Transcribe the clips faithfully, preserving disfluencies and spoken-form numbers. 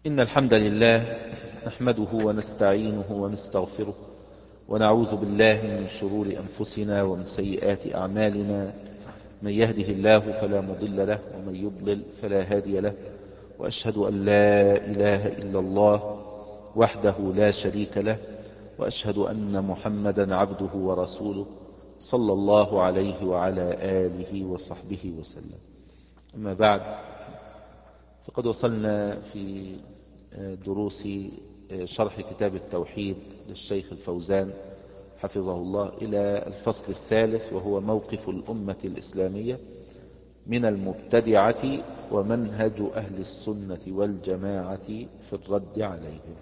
إن الحمد لله نحمده ونستعينه ونستغفره ونعوذ بالله من شرور أنفسنا ومن سيئات أعمالنا. من يهده الله فلا مضل له ومن يضلل فلا هادي له، وأشهد أن لا إله إلا الله وحده لا شريك له، وأشهد أن محمدا عبده ورسوله صلى الله عليه وعلى آله وصحبه وسلم. أما بعد، فقد وصلنا في دروس شرح كتاب التوحيد للشيخ الفوزان حفظه الله إلى الفصل الثالث، وهو موقف الأمة الإسلامية من المبتدعة ومنهج أهل السنة والجماعة في الرد عليهم.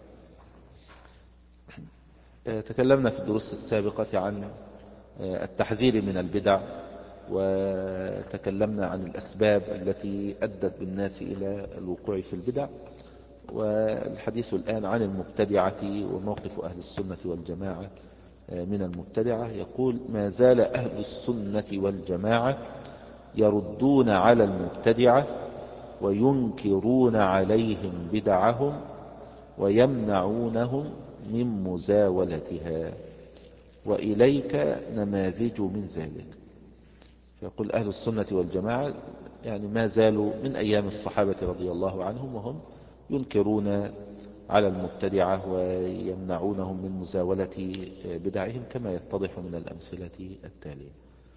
تكلمنا في الدروس السابقة عن التحذير من البدع، وتكلمنا عن الأسباب التي أدت بالناس إلى الوقوع في البدع، والحديث الآن عن المبتدعة وموقف أهل السنة والجماعة من المبتدعة. يقول: ما زال أهل السنة والجماعة يردون على المبتدعة وينكرون عليهم بدعهم ويمنعونهم من مزاولتها، وإليك نماذج من ذلك. يقول أهل السنة والجماعة يعني ما زالوا من أيام الصحابة رضي الله عنهم وهم ينكرون على المبتدعة ويمنعونهم من مزاولة بدعهم، كما يتضح من الأمثلة التالية.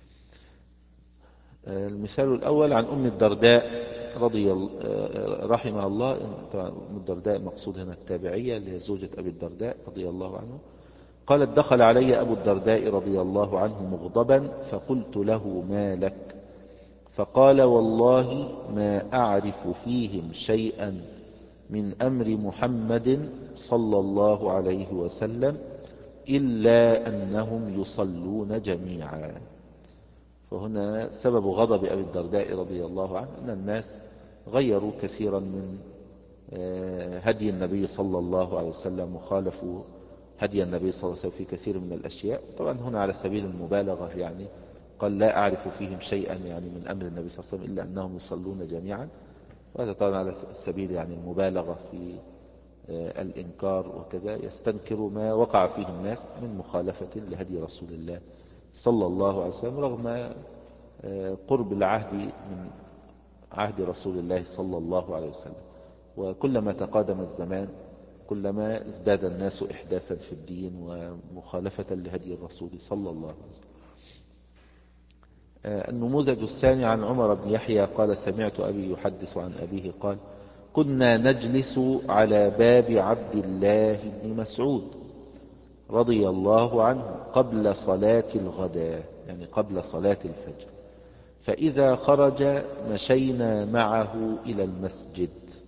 المثال الأول عن أم الدرداء رضي رحمها الله. أم الدرداء مقصود هنا التابعية اللي هي زوجة أبي الدرداء رضي الله عنه. قالت: دخل علي أبو الدرداء رضي الله عنه مغضبا، فقلت له: ما لك؟ فقال: والله ما أعرف فيهم شيئا من أمر محمد صلى الله عليه وسلم إلا أنهم يصلون جميعا. فهنا سبب غضب أبي الدرداء رضي الله عنه أن الناس غيروا كثيرا من هدي النبي صلى الله عليه وسلم وخالفوا هدي النبي صلى الله عليه وسلم في كثير من الأشياء. طبعا هنا على سبيل المبالغة، يعني قال: لا أعرف فيهم شيئا يعني من أمر النبي صلى الله عليه وسلم إلا أنهم يصلون جميعا. وهذا طبعا على سبيل يعني المبالغة في الإنكار، وكذا يستنكر ما وقع فيه الناس من مخالفة لهدي رسول الله صلى الله عليه وسلم، رغم قرب العهد من عهد رسول الله صلى الله عليه وسلم. وكلما تقادم الزمان كلما ازداد الناس إحداثا في الدين ومخالفة لهدي الرسول صلى الله عليه وسلم. النموذج الثاني عن عمر بن يحيى قال: سمعت أبي يحدث عن أبيه قال: كنا نجلس على باب عبد الله بن مسعود رضي الله عنه قبل صلاة الغداء، يعني قبل صلاة الفجر، فإذا خرج مشينا معه إلى المسجد،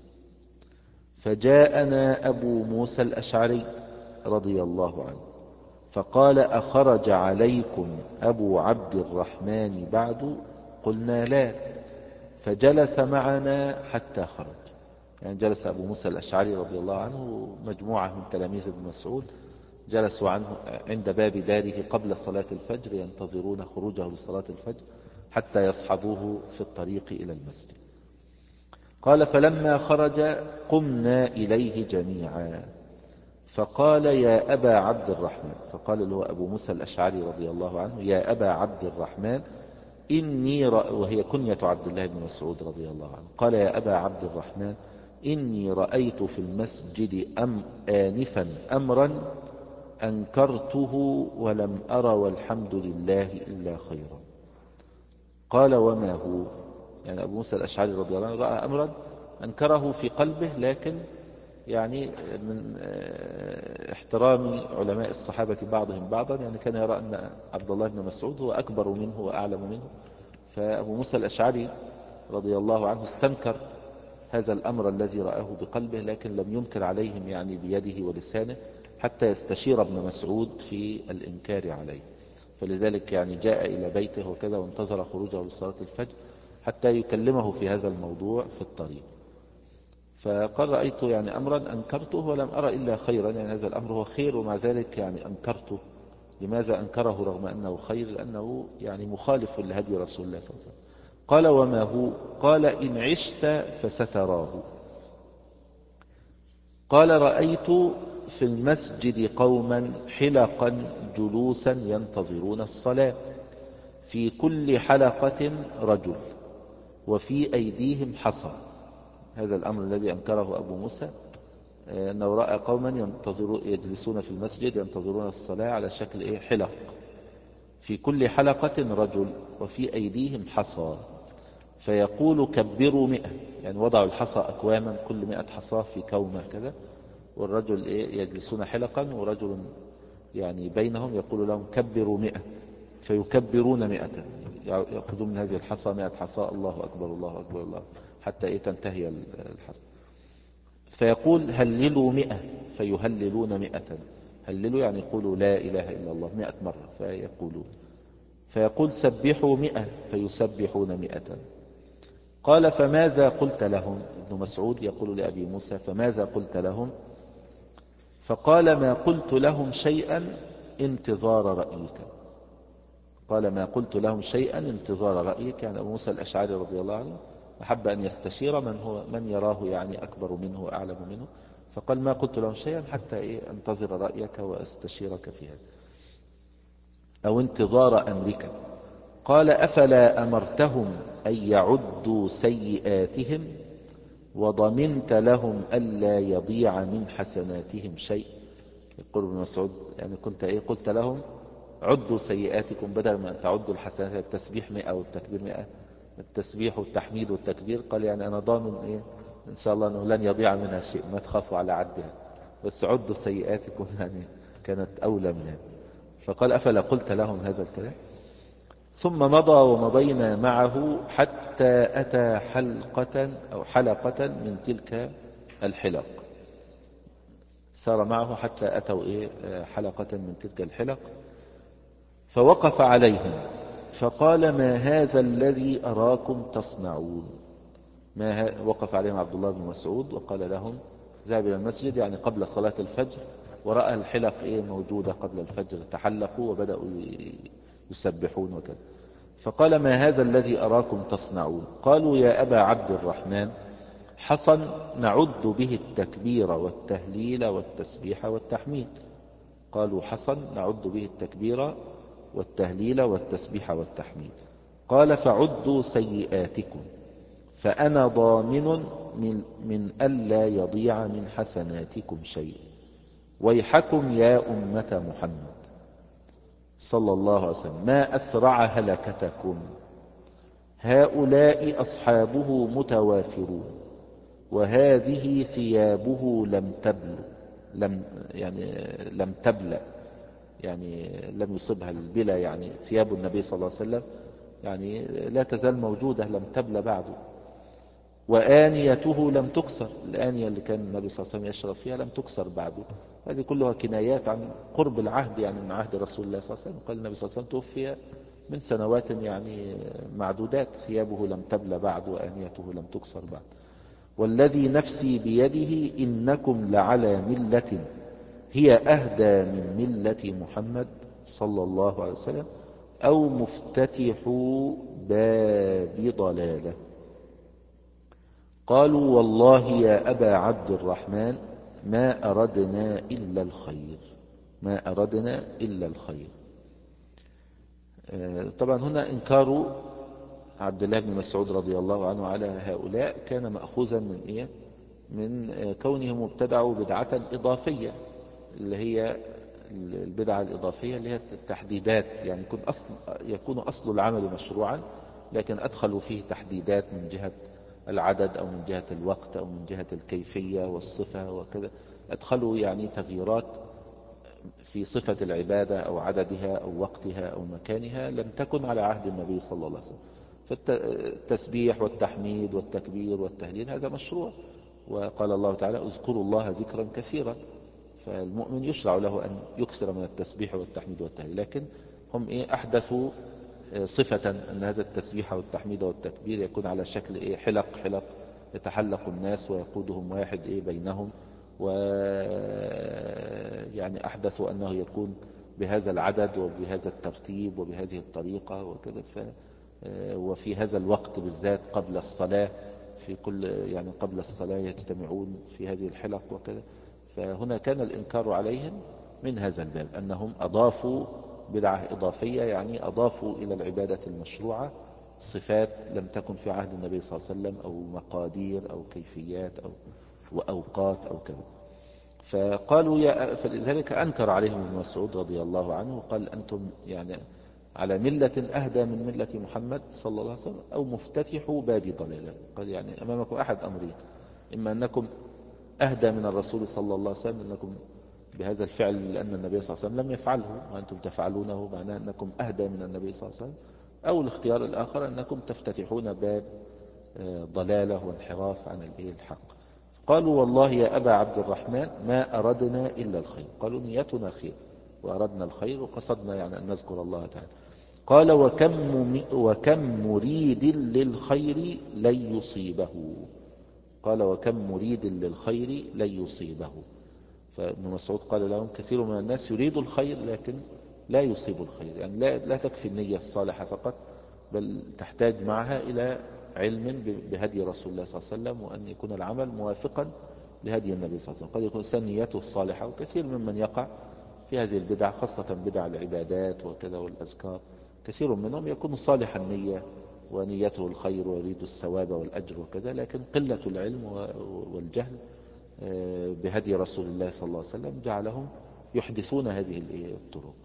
فجاءنا أبو موسى الأشعري رضي الله عنه فقال: أخرج عليكم أبو عبد الرحمن بعد؟ قلنا: لا. فجلس معنا حتى خرج. يعني جلس أبو موسى الأشعري رضي الله عنه مجموعة من تلاميذ ابن مسعود جلسوا عنه عند باب داره قبل صلاة الفجر ينتظرون خروجه لصلاة الفجر حتى يصحبوه في الطريق إلى المسجد. قال: فلما خرج قمنا إليه جميعا فقال: يا أبا عبد الرحمن، فقال له أبو موسى الأشعري رضي الله عنه: يا أبا عبد الرحمن إني رأ... وهي كنية عبد الله بن مسعود رضي الله عنه. قال: يا أبا عبد الرحمن إني رأيت في المسجد أم آنفا أمرا أنكرته ولم أر والحمد لله إلا خيرا. قال: وما هو؟ يعني أبو موسى الأشعري رضي الله عنه رأى أمرا أنكره في قلبه، لكن يعني من احترام علماء الصحابة بعضهم بعضا، يعني كان يرى أن عبد الله بن مسعود هو أكبر منه وأعلم منه. فأبو موسى الأشعري رضي الله عنه استنكر هذا الأمر الذي رآه بقلبه، لكن لم ينكر عليهم يعني بيده ولسانه حتى يستشير ابن مسعود في الإنكار عليه. فلذلك يعني جاء إلى بيته وكذا وانتظر خروجه لصلاة الفجر حتى يكلمه في هذا الموضوع في الطريق. فقال: رأيت يعني أمرا أنكرته ولم أرى إلا خيرا، يعني هذا الأمر هو خير ومع ذلك يعني أنكرته. لماذا أنكره رغم أنه خير؟ لأنه يعني مخالف لهدي رسول الله صلى الله عليه وسلم. قال: وما هو؟ قال: إن عشت فستراه. قال رأيت في المسجد قوما حلقا جلوسا ينتظرون الصلاة، في كل حلقة رجل وفي أيديهم حصى. هذا الأمر الذي أنكره أبو موسى، أنه رأى قوما ينتظرون يجلسون في المسجد ينتظرون الصلاة على شكل إيه؟ حلق، في كل حلقة رجل وفي أيديهم حصى، فيقول كبروا مئة، يعني وضعوا الحصى أكواما كل مئة حصى في كومة كذا، والرجل إيه؟ يجلسون حلقا ورجل يعني بينهم يقول لهم كبروا مئة، فيكبرون مئة، يأخذون من هذه الحصى مئة حصى، الله أكبر الله أكبر الله، حتى إيه؟ تنتهي الحصى. فيقول هللوا مئة، فيهللون مئة، هللوا يعني يقولوا لا إله إلا الله مئة مرة فيقولون. فيقول سبحوا مئة، فيسبحون مئة. قال فماذا قلت لهم؟ ابن مسعود يقول لأبي موسى فماذا قلت لهم؟ فقال ما قلت لهم شيئا انتظار رأيك. قال ما قلت لهم شيئا انتظار رأيك، يعني أبو موسى الأشعري رضي الله عنه أحب أن يستشير من هو من يراه يعني أكبر منه وأعلم منه، فقال ما قلت لهم شيئا حتى إيه؟ أنتظر رأيك وأستشيرك في هذا، أو انتظار أمرك. قال أفلا أمرتهم أن يعدوا سيئاتهم وضمنت لهم ألا يضيع من حسناتهم شيء؟ يقول ابن مسعود يعني كنت إيه؟ قلت لهم عدوا سيئاتكم بدل ما أن تعدوا الحسنات، التسبيح مئة والتكبير مئة، التسبيح والتحميد والتكبير، قال يعني أنا ضامن إيه؟ إن شاء الله أنه لن يضيع منها شيء، ما تخافوا على عدها، بس عدوا سيئاتكم يعني كانت أولى منها. فقال أفلا قلت لهم هذا الكلام؟ ثم مضى ومضينا معه حتى أتى حلقة أو حلقة من تلك الحلق، سار معه حتى أتوا إيه؟ حلقة من تلك الحلق، فوقف عليهم فقال ما هذا الذي أراكم تصنعون؟ ما ه... وقف عليهم عبد الله بن مسعود وقال لهم ذهب إلى المسجد يعني قبل صلاة الفجر، ورأى الحلق إيه؟ موجودة قبل الفجر، تحلقوا وبدأوا يسبحون وكذا. فقال ما هذا الذي أراكم تصنعون؟ قالوا يا أبا عبد الرحمن حصى نعد به التكبير والتهليل والتسبيح والتحميد. قالوا حصى نعد به التكبير والتهليل والتسبيح والتحميد. قال فعدوا سيئاتكم فأنا ضامن من, من ألا يضيع من حسناتكم شيء، ويحكم يا أمة محمد صلى الله عليه وسلم ما أسرع هلكتكم، هؤلاء أصحابه متوافرون وهذه ثيابه لم تبل لم يعني لم تبلى، يعني لم يصبها البلا، يعني ثياب النبي صلى الله عليه وسلم يعني لا تزال موجودة لم تبلى بعده، وآنيته لم تكسر، الآنية اللي كان النبي صلى الله عليه وسلم يشرب فيها لم تكسر بعده. هذه كلها كنايات عن قرب العهد، يعني من عهد رسول الله صلى الله عليه وسلم. قال النبي صلى الله عليه وسلم توفي من سنوات يعني معدودات، ثيابه لم تبلى بعد وآنيته لم تكسر بعد. والذي نفسي بيده إنكم لعلى ملة هي أهدى من ملة محمد صلى الله عليه وسلم أو مفتتح باب ضلالة. قالوا والله يا أبا عبد الرحمن ما أردنا إلا الخير، ما أردنا إلا الخير. طبعا هنا إنكار عبد الله بن مسعود رضي الله عنه على هؤلاء كان مأخوذا من إيه؟ من كونهم ابتدعوا بدعة إضافية، اللي هي البدعة الإضافية اللي هي التحديدات، يعني يكون أصل يكون أصل العمل مشروعا لكن أدخلوا فيه تحديدات من جهة العدد أو من جهة الوقت أو من جهة الكيفية والصفة وكذا، أدخلوا يعني تغييرات في صفة العبادة أو عددها أو وقتها أو مكانها لم تكن على عهد النبي صلى الله عليه وسلم. فالتسبيح والتحميد والتكبير والتهليل هذا مشروع، وقال الله تعالى اذكروا الله ذكرا كثيرا، فالمؤمن يشرع له أن يكثر من التسبيح والتحميد والتهليل، لكن هم إيه؟ أحدثوا صفة أن هذا التسبيح والتحميد والتكبير يكون على شكل إيه؟ حلق حلق يتحلق الناس ويقودهم واحد إيه بينهم، ويعني أحدثوا أنه يكون بهذا العدد وبهذا الترتيب وبهذه الطريقة وكذا، وفي هذا الوقت بالذات قبل الصلاة، في كل يعني قبل الصلاة يجتمعون في هذه الحلق وكذا. فهنا كان الإنكار عليهم من هذا الباب، أنهم أضافوا بدعة إضافية، يعني أضافوا إلى العبادة المشروعة صفات لم تكن في عهد النبي صلى الله عليه وسلم، أو مقادير أو كيفيات أو وأوقات أو كذا. فقالوا يا فلذلك أنكر عليهم ابن مسعود رضي الله عنه وقال أنتم يعني على ملة أهدى من ملة محمد صلى الله عليه وسلم، أو مفتتحوا باب ضلالة. قال يعني أمامكم أحد أمرين: إما أنكم أهدى من الرسول صلى الله عليه وسلم أنكم بهذا الفعل لأن النبي صلى الله عليه وسلم لم يفعله وأنتم تفعلونه، معناه أنكم أهدى من النبي صلى الله عليه وسلم، أو الاختيار الآخر أنكم تفتتحون باب ضلالة وانحراف عن الحق. قالوا والله يا أبا عبد الرحمن ما أردنا إلا الخير. قالوا نيتنا خير وأردنا الخير وقصدنا يعني أن نذكر الله تعالى. قال وكم, وكم مريد للخير لن يصيبه. قال وكم مريد للخير لن يصيبه. فابن مسعود قال لهم كثير من الناس يريد الخير لكن لا يصيب الخير، يعني لا, لا تكفي النية الصالحة فقط، بل تحتاج معها إلى علم بهدي رسول الله صلى الله عليه وسلم، وأن يكون العمل موافقا لهدي النبي صلى الله عليه وسلم. قد يكون الإنسان نيته الصالحة، وكثير ممن يقع في هذه البدع خاصة بدع العبادات وكذا والأذكار، كثير منهم يكون صالح النية ونيته الخير ويريد الثواب والأجر وكذا، لكن قلة العلم والجهل بهدي رسول الله صلى الله عليه وسلم جعلهم يحدثون هذه الطرق.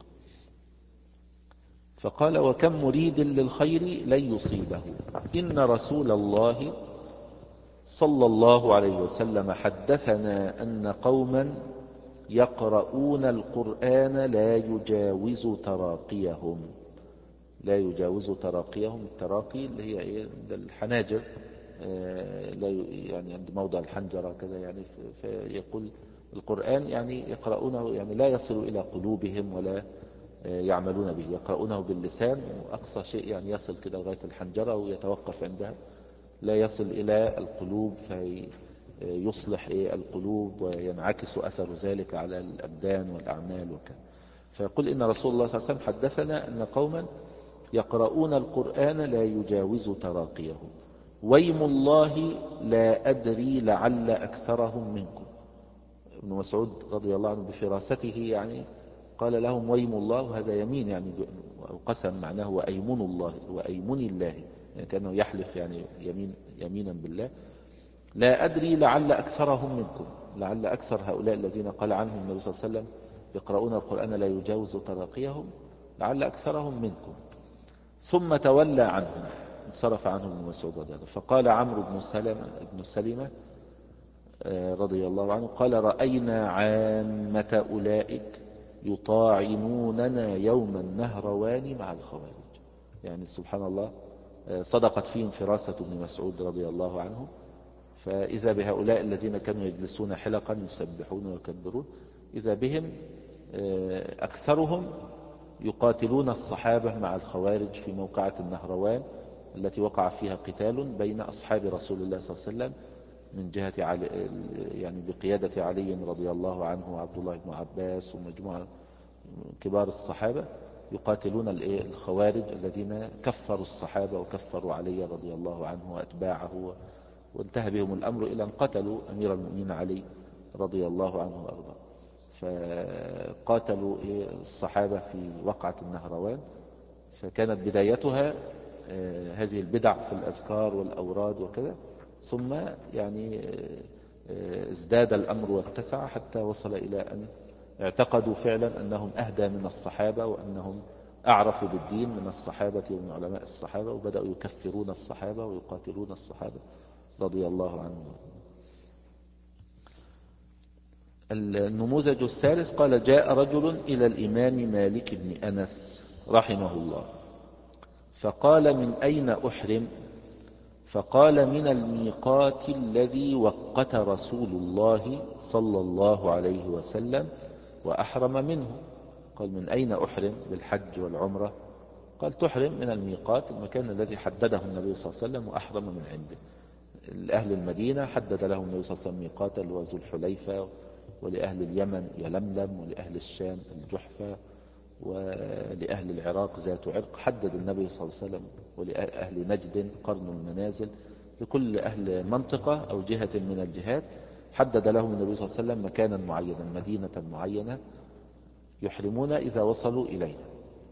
فقال وكم مريد للخير لن يصيبه. إن رسول الله صلى الله عليه وسلم حدثنا أن قوما يقرؤون القرآن لا يجاوز تراقيهم. لا يجاوز تراقيهم، التراقي اللي هي ايه؟ الحناجر، لا يعني عند موضع الحنجرة كذا، يعني فيقول القرآن يعني يقرؤونه يعني لا يصل إلى قلوبهم ولا يعملون به، يقرؤونه باللسان وأقصى شيء يعني يصل كده لغاية الحنجرة ويتوقف عندها، لا يصل إلى القلوب فيصلح القلوب وينعكس أثر ذلك على الأبدان والأعمال وكذا. فيقول إن رسول الله صلى الله عليه وسلم حدثنا أن قوما يقرؤون القرآن لا يجاوز تراقيهم، ويم الله لا أدري لعل أكثرهم منكم. ابن مسعود رضي الله عنه بفراسته يعني قال لهم ويم الله، وهذا يمين يعني قسم معناه وأيمن الله وأيمن الله، يعني كأنه يحلف يعني يمين يمينا بالله. لا أدري لعل أكثرهم منكم، لعل أكثر هؤلاء الذين قال عنهم النبي صلى الله عليه وسلم يقرؤون القرآن لا يجاوز تراقيهم، لعل أكثرهم منكم. ثم تولى عنهم، انصرف عنهم ابن مسعود رضي الله عنه. فقال عمرو بن سلمة بن سلمة رضي الله عنه قال رأينا عامة أولئك يطاعنوننا يوم النهروان مع الخوارج. يعني سبحان الله صدقت فيهم فراسة ابن مسعود رضي الله عنه، فإذا بهؤلاء الذين كانوا يجلسون حلقا يسبحون ويكبرون، إذا بهم أكثرهم يقاتلون الصحابة مع الخوارج في موقعة النهروان التي وقع فيها قتال بين أصحاب رسول الله صلى الله عليه وسلم من جهة علي يعني بقيادة علي رضي الله عنه وعبد الله بن عباس ومجموعة كبار الصحابة، يقاتلون الخوارج الذين كفروا الصحابة وكفروا علي رضي الله عنه وأتباعه، وانتهى بهم الأمر إلى أن قتلوا أمير المؤمنين علي رضي الله عنه وأرضاه. فقاتلوا الصحابة في وقعة النهروان، فكانت بدايتها هذه البدع في الأذكار والأوراد وكذا، ثم يعني ازداد الأمر واتسع حتى وصل إلى أن اعتقدوا فعلا أنهم أهدى من الصحابة وأنهم أعرفوا بالدين من الصحابة ومن علماء الصحابة، وبدأوا يكفرون الصحابة ويقاتلون الصحابة رضي الله عنهم. النموذج الثالث قال جاء رجل إلى الإمام مالك بن أنس رحمه الله فقال من أين أحرم؟ فقال من الميقات الذي وقت رسول الله صلى الله عليه وسلم وأحرم منه. قال من أين أحرم بالحج والعمرة؟ قال تحرم من الميقات، المكان الذي حدده النبي صلى الله عليه وسلم وأحرم من عنده. لأهل المدينة حدد لهم النبي صلى الله عليه وسلم ميقاتا ذو الحليفة، ولأهل اليمن يلملم، ولأهل الشام الجحفة، ولأهل العراق ذات عرق حدد النبي صلى الله عليه وسلم، ولأهل نجد قرن المنازل، لكل أهل منطقة أو جهة من الجهات حدد لهم النبي صلى الله عليه وسلم مكانا معينا، مدينة معينة يحرمون إذا وصلوا إليها.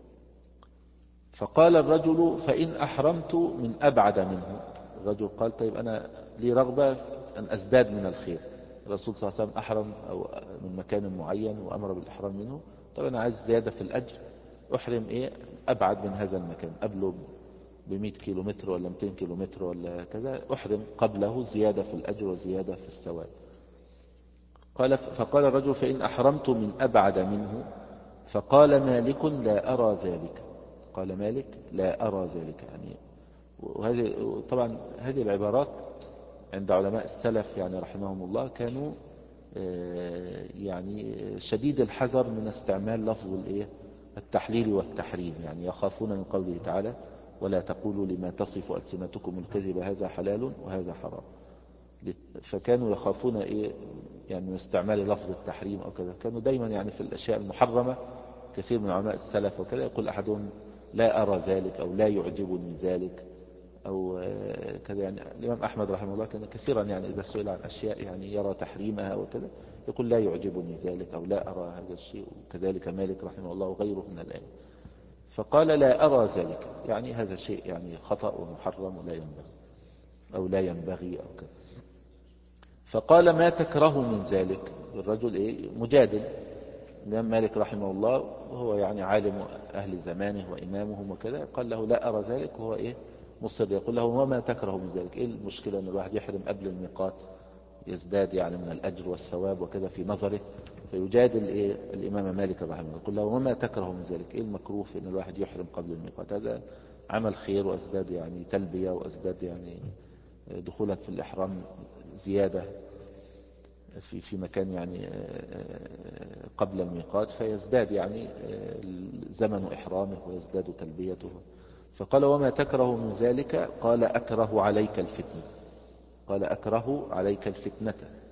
فقال الرجل فإن أحرمت من أبعد منه. الرجل قال طيب أنا لي رغبة أن أزداد من الخير، الرسول صلى الله عليه وسلم أحرم أو من مكان معين وأمر بالإحرام منه، طيب أنا عايز زيادة في الأجر، أحرم إيه أبعد من هذا المكان، قبله بمئة كيلو متر ولا مئتين كيلو متر ولا كذا، أحرم قبله زيادة في الأجر وزيادة في الثواب. قال فقال الرجل فإن أحرمت من أبعد منه. فقال مالك لا أرى ذلك. قال مالك لا أرى ذلك. يعني وهذه طبعا هذه العبارات عند علماء السلف يعني رحمهم الله كانوا يعني شديد الحذر من استعمال لفظ الايه التحليل والتحريم، يعني يخافون من قوله تعالى ولا تقولوا لما تصف ألسنتكم الكذب هذا حلال وهذا حرام. فكانوا يخافون ايه يعني من استعمال لفظ التحريم او كذا. كانوا دايما يعني في الاشياء المحرمة كثير من علماء السلف وكذا يقول احدهم لا ارى ذلك او لا يعجبني ذلك او كذا. يعني الامام احمد رحمه الله كان كثيرا يعني اذا سئل عن اشياء يعني يرى تحريمها وكذا يقول لا يعجبني ذلك او لا ارى هذا الشيء، وكذلك مالك رحمه الله وغيره من الائمه. فقال لا ارى ذلك، يعني هذا شيء يعني خطأ ومحرم ولا ينبغي او لا ينبغي او كذا. فقال ما تكره من ذلك. الرجل ايه مجادل الإمام مالك رحمه الله وهو يعني عالم أهل زمانه وإمامهم وكذا، قال له لا أرى ذلك، وهو إيه مصر يقول له وما تكره من ذلك. إيه المشكلة أن الواحد يحرم قبل الميقات يزداد يعني من الأجر والثواب وكذا في نظره. فيجادل إيه الإمام مالك رحمه الله يقول له وما تكره من ذلك، إيه المكروه في أن الواحد يحرم قبل الميقات؟ هذا عمل خير وأزداد يعني تلبية وأزداد يعني دخولا في الإحرام زيادة في في مكان يعني قبل الميقات، فيزداد يعني زمن إحرامه ويزداد تلبيته. فقال وما تكره من ذلك؟ قال أكره عليك الفتنة. قال أكره عليك الفتنة.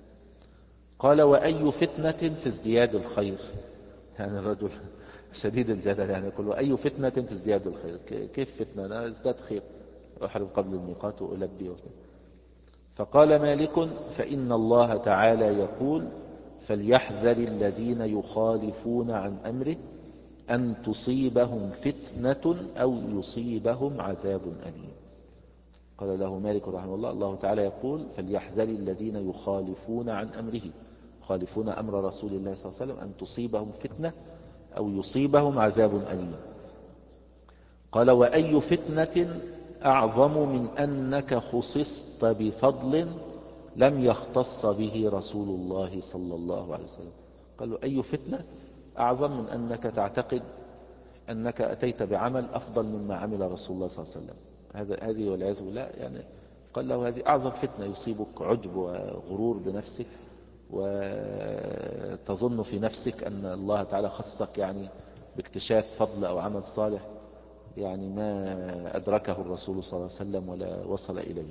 قال وأي فتنة في ازدياد الخير؟ يعني الرجل شديد الجدل يعني يقول وأي فتنة في ازدياد الخير؟ كيف فتنة؟ أنا ازداد خير أحرم قبل الميقات وألبي وكذا. فقال مالك فإن الله تعالى يقول فليحذر الذين يخالفون عن أمره أن تصيبهم فتنة أو يصيبهم عذاب أليم. قال له مالك رحمه الله الله تعالى يقول فليحذر الذين يخالفون عن أمره، يخالفون أمر رسول الله صلى الله عليه وسلم، أن تصيبهم فتنة أو يصيبهم عذاب أليم. قال وأي فتنة أعظم من أنك خصصت بفضل لم يختص به رسول الله صلى الله عليه وسلم. قالوا أي فتنة أعظم من أنك تعتقد أنك أتيت بعمل أفضل مما عمل رسول الله صلى الله عليه وسلم؟ هذا هذه والعياذ بالله. يعني قال له هذه أعظم فتنة، يصيبك عجب وغرور بنفسك وتظن في نفسك أن الله تعالى خصك يعني باكتشاف فضل أو عمل صالح يعني ما أدركه الرسول صلى الله عليه وسلم ولا وصل إليه.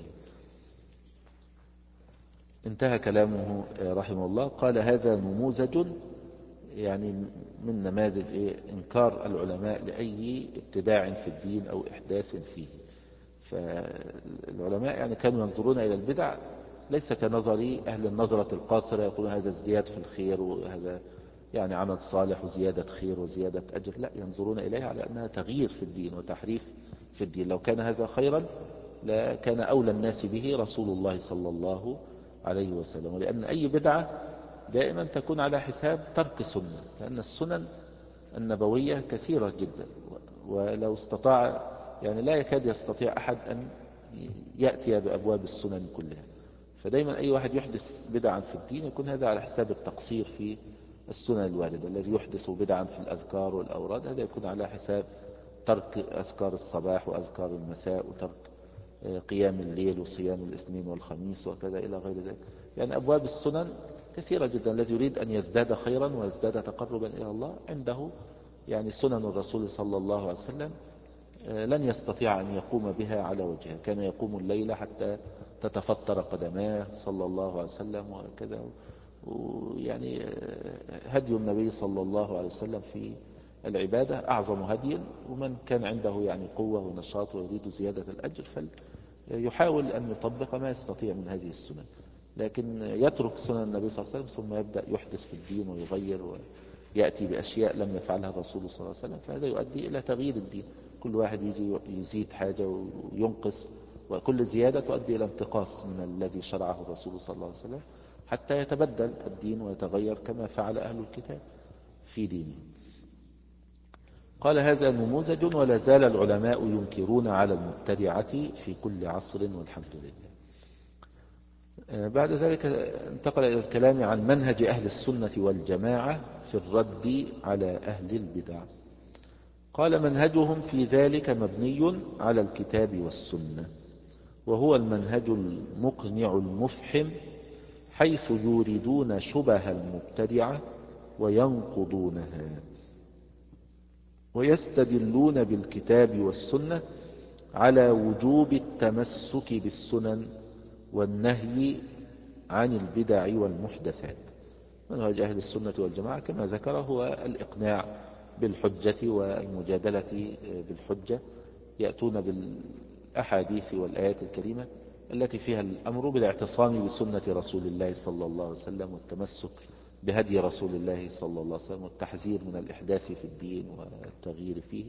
انتهى كلامه رحمه الله. قال هذا نموذج يعني من نماذج إيه؟ إنكار العلماء لأي ابتداع في الدين أو إحداث فيه. فالعلماء يعني كانوا ينظرون إلى البدع ليس كنظر أهل النظرة القاصرة يقولون هذا ازدياد في الخير وهذا يعني عمل صالح وزيادة خير وزيادة أجر، لا، ينظرون إليها على أنها تغيير في الدين وتحريف في الدين. لو كان هذا خيرا لا كان أولى الناس به رسول الله صلى الله عليه وسلم. ولأن أي بدعة دائما تكون على حساب ترك سنة، لأن السنن النبوية كثيرة جدا، ولو استطاع يعني لا يكاد يستطيع أحد أن يأتي بأبواب السنن كلها. فدايما أي واحد يحدث بدعا في الدين يكون هذا على حساب التقصير في السنن الواردة. الذي يحدث بدعا في الأذكار والأوراد هذا يكون على حساب ترك أذكار الصباح وأذكار المساء وترك قيام الليل وصيام الاثنين والخميس وكذا إلى غير ذلك. يعني أبواب السنن كثيرة جدا. الذي يريد أن يزداد خيرا ويزداد تقربا إلى الله عنده يعني سنن الرسول صلى الله عليه وسلم لن يستطيع أن يقوم بها على وجهها. كان يقوم الليل حتى تتفطر قدماه صلى الله عليه وسلم وكذا. ويعني هدي النبي صلى الله عليه وسلم في العبادة أعظم هدي، ومن كان عنده يعني قوة ونشاط ويريد زيادة الأجر فليحاول أن يطبق ما يستطيع من هذه السنن. لكن يترك سنن النبي صلى الله عليه وسلم ثم يبدأ يحدث في الدين ويغير ويأتي بأشياء لم يفعلها الرسول صلى الله عليه وسلم، فهذا يؤدي إلى تغيير الدين. كل واحد يجي يزيد حاجة وينقص، وكل زيادة تؤدي إلى انتقاص من الذي شرعه الرسول صلى الله عليه وسلم، حتى يتبدل الدين ويتغير كما فعل أهل الكتاب في دينه. قال هذا نموذج، ولا زال العلماء ينكرون على المبتدعة في كل عصر والحمد لله. بعد ذلك انتقل إلى الكلام عن منهج أهل السنة والجماعة في الرد على أهل البدع. قال منهجهم في ذلك مبني على الكتاب والسنة، وهو المنهج المقنع المفحم، حيث يوردون شبه المبتدعة وينقضونها، ويستدلون بالكتاب والسنة على وجوب التمسك بالسنن والنهي عن البدع والمحدثات. منهج أهل السنة والجماعة كما ذكر هو الإقناع بالحجة والمجادلة بالحجة، يأتون بالأحاديث والآيات الكريمة التي فيها الأمر بالاعتصام بسنة رسول الله صلى الله عليه وسلم، والتمسك بهدي رسول الله صلى الله عليه وسلم، والتحذير من الإحداث في الدين والتغيير فيه.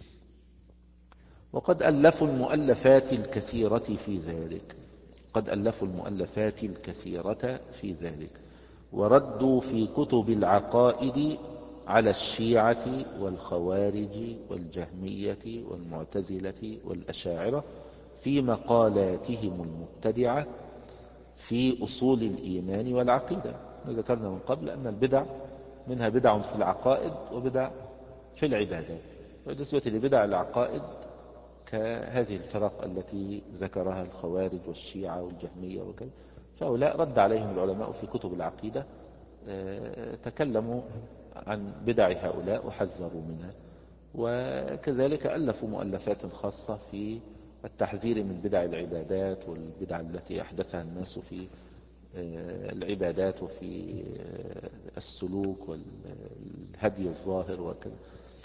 وقد ألفوا المؤلفات الكثيرة في ذلك قد ألفوا المؤلفات الكثيرة في ذلك وردوا في كتب العقائد على الشيعة والخوارج والجهمية والمعتزلة والأشاعرة في مقالاتهم المبتدعة في أصول الإيمان والعقيدة. ذكرنا من قبل أن البدع منها بدع في العقائد وبدع في العبادات. بالنسبة لبدع العقائد كهذه الفرق التي ذكرها الخوارج والشيعة والجهمية وكذا، فهؤلاء رد عليهم العلماء في كتب العقيدة، تكلموا عن بدع هؤلاء وحذروا منها. وكذلك ألفوا مؤلفات خاصة في التحذير من بدع العبادات والبدع التي أحدثها الناس في العبادات وفي السلوك والهدي الظاهر وكذا.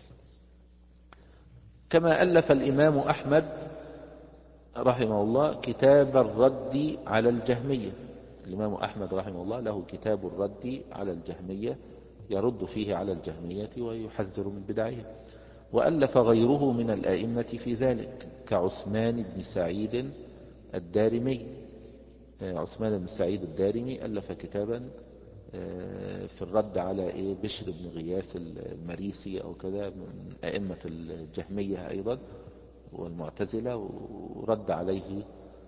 كما ألف الإمام أحمد رحمه الله كتاب الرد على الجهمية. الإمام أحمد رحمه الله له كتاب الرد على الجهمية، يرد فيه على الجهمية ويحذر من بدعهم. وألف غيره من الآئمة في ذلك كعثمان بن سعيد الدارمي. عثمان بن سعيد الدارمي ألف كتابا في الرد على بشر بن غياث المريسي أو كذا من أئمة الجهمية أيضا والمعتزلة، ورد عليه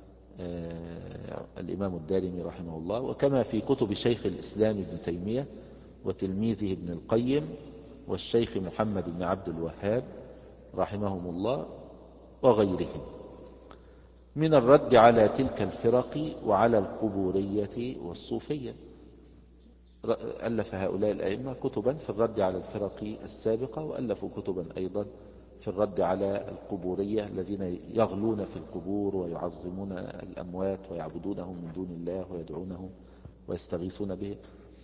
الإمام الدارمي رحمه الله. وكما في كتب شيخ الإسلام ابن تيمية وتلميذه ابن القيم والشيخ محمد بن عبد الوهاب رحمهم الله وغيرهم من الرد على تلك الفرق وعلى القبورية والصوفية. ألف هؤلاء الأئمة كتبا في الرد على الفرق السابقة، وألفوا كتبا أيضا في الرد على القبورية الذين يغلون في القبور ويعظمون الأموات ويعبدونهم من دون الله ويدعونهم ويستغيثون به.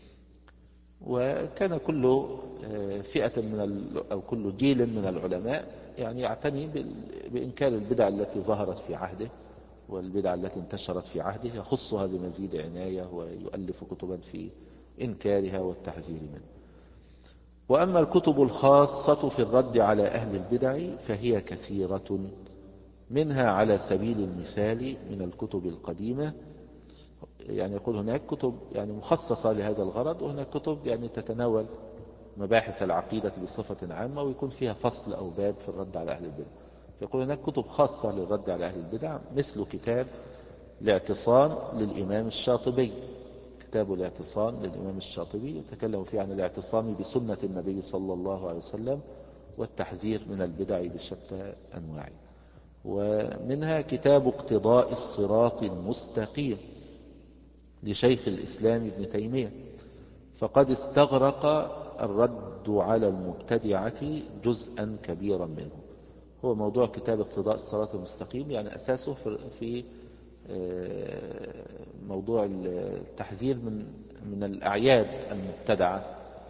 وكان كل فئة من أو كل جيل من العلماء يعني يعتني بإنكار البدع التي ظهرت في عهده والبدع التي انتشرت في عهده، يخصها بمزيد عناية ويؤلف كتبا في إنكارها والتحذير منها. وأما الكتب الخاصة في الرد على أهل البدع فهي كثيرة، منها على سبيل المثال من الكتب القديمة، يعني يقول هناك كتب يعني مخصصة لهذا الغرض، وهناك كتب يعني تتناول مباحث العقيدة بصفة عامة ويكون فيها فصل أو باب في الرد على أهل البدع. يقول هناك كتب خاصة للرد على أهل البدع مثل كتاب الاعتصام للإمام الشاطبي. كتاب الاعتصام للإمام الشاطبي يتكلم فيه عن الاعتصام بسنة النبي صلى الله عليه وسلم والتحذير من البدع بشتى أنواعه. ومنها كتاب اقتضاء الصراط المستقيم لشيخ الإسلام ابن تيمية، فقد استغرق الرد على المبتدعة جزءا كبيرا منه. هو موضوع كتاب اقتضاء الصراط المستقيم يعني أساسه في موضوع التحذير من من الأعياد المبتدعة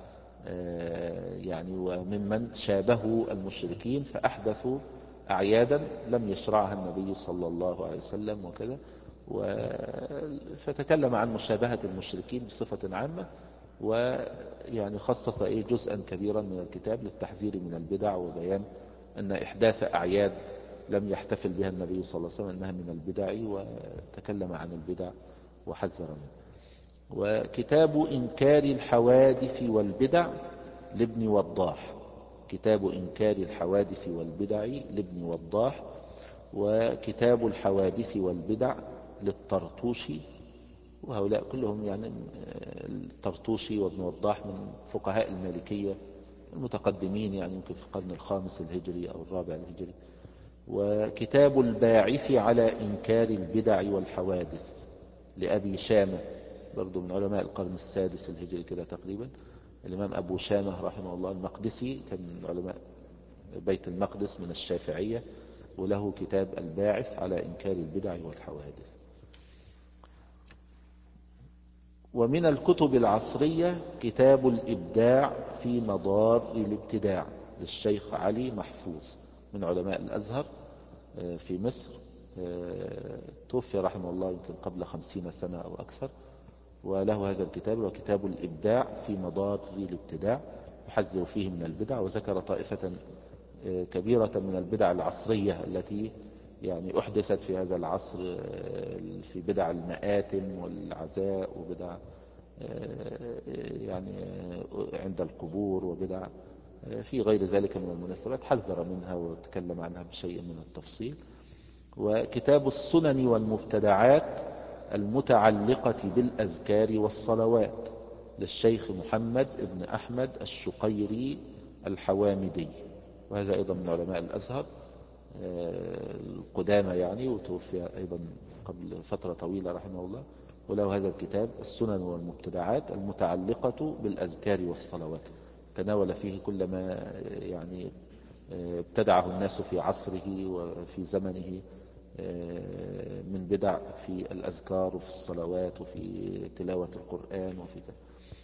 يعني وممن شابهوا المشركين فأحدثوا أعيادا لم يشرعها النبي صلى الله عليه وسلم وكذا، فتكلم عن مشابهة المشركين بصفة عامة، ويعني خصص إيه جزءا كبيرا من الكتاب للتحذير من البدع وبيان أن إحداث أعياد لم يحتفل بها النبي صلى الله عليه وسلم أنها من البدع، وتكلم عن البدع وحذر منها. وكتاب إنكار الحوادث والبدع لابن وضاح، كتاب إنكار الحوادث والبدع لابن وضاح. وكتاب الحوادث والبدع للطرطوشي، وهؤلاء كلهم يعني الطرطوشي وابن وضاح من فقهاء المالكية المتقدمين، يعني يمكن في القرن الخامس الهجري أو الرابع الهجري. وكتاب الباعث على إنكار البدع والحوادث لأبي شامة، برضو من علماء القرن السادس الهجري كده تقريبا، الإمام أبو شامة رحمه الله المقدسي، كان من علماء بيت المقدس من الشافعية، وله كتاب الباعث على إنكار البدع والحوادث. ومن الكتب العصرية كتاب الإبداع في مضار الابتداع للشيخ علي محفوظ من علماء الأزهر في مصر، توفي رحمه الله يمكن قبل خمسين سنة أو أكثر، وله هذا الكتاب وكتاب الإبداع في مضار الابتداع، يحذر فيه من البدع، وذكر طائفة كبيرة من البدع العصرية التي يعني أحدثت في هذا العصر، في بدع المآتم والعزاء وبدع يعني عند القبور وبدع في غير ذلك من المناسبات، حذر منها وتكلم عنها بشيء من التفصيل. وكتاب السنن والمبتدعات المتعلقة بالأذكار والصلوات للشيخ محمد بن أحمد الشقيري الحوامدي، وهذا أيضا من علماء الأزهر القدامى يعني، وتوفي أيضا قبل فترة طويلة رحمه الله، وله هذا الكتاب السنن والمبتدعات المتعلقة بالأذكار والصلوات، تناول فيه كل ما يعني ابتدعه الناس في عصره وفي زمنه من بدع في الأذكار وفي الصلوات وفي تلاوة القرآن وفي كذا.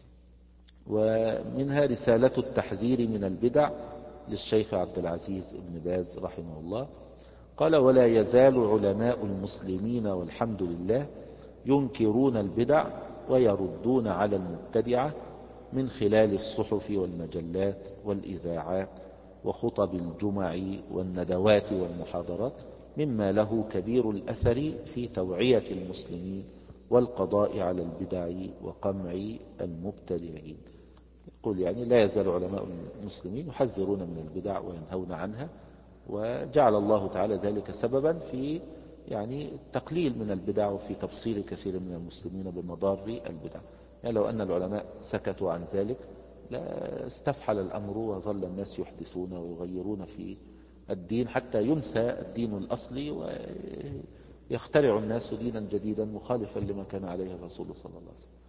ومنها رسالة التحذير من البدع للشيخ عبد العزيز بن باز رحمه الله، قال: ولا يزال علماء المسلمين والحمد لله ينكرون البدع ويردون على المبتدعة من خلال الصحف والمجلات والإذاعات وخطب الجمع والندوات والمحاضرات، مما له كبير الأثر في توعية المسلمين والقضاء على البدع وقمع المبتدعين. يقول يعني لا يزال علماء المسلمين يحذرون من البدع وينهون عنها، وجعل الله تعالى ذلك سببا في يعني التقليل من البدع وفي تبصير كثير من المسلمين بمضار البدع. يعني لو أن العلماء سكتوا عن ذلك لا استفحل الأمر وظل الناس يحدثون ويغيرون في الدين حتى ينسى الدين الأصلي ويخترع الناس دينا جديدا مخالفا لما كان عليه الرسول صلى الله عليه وسلم.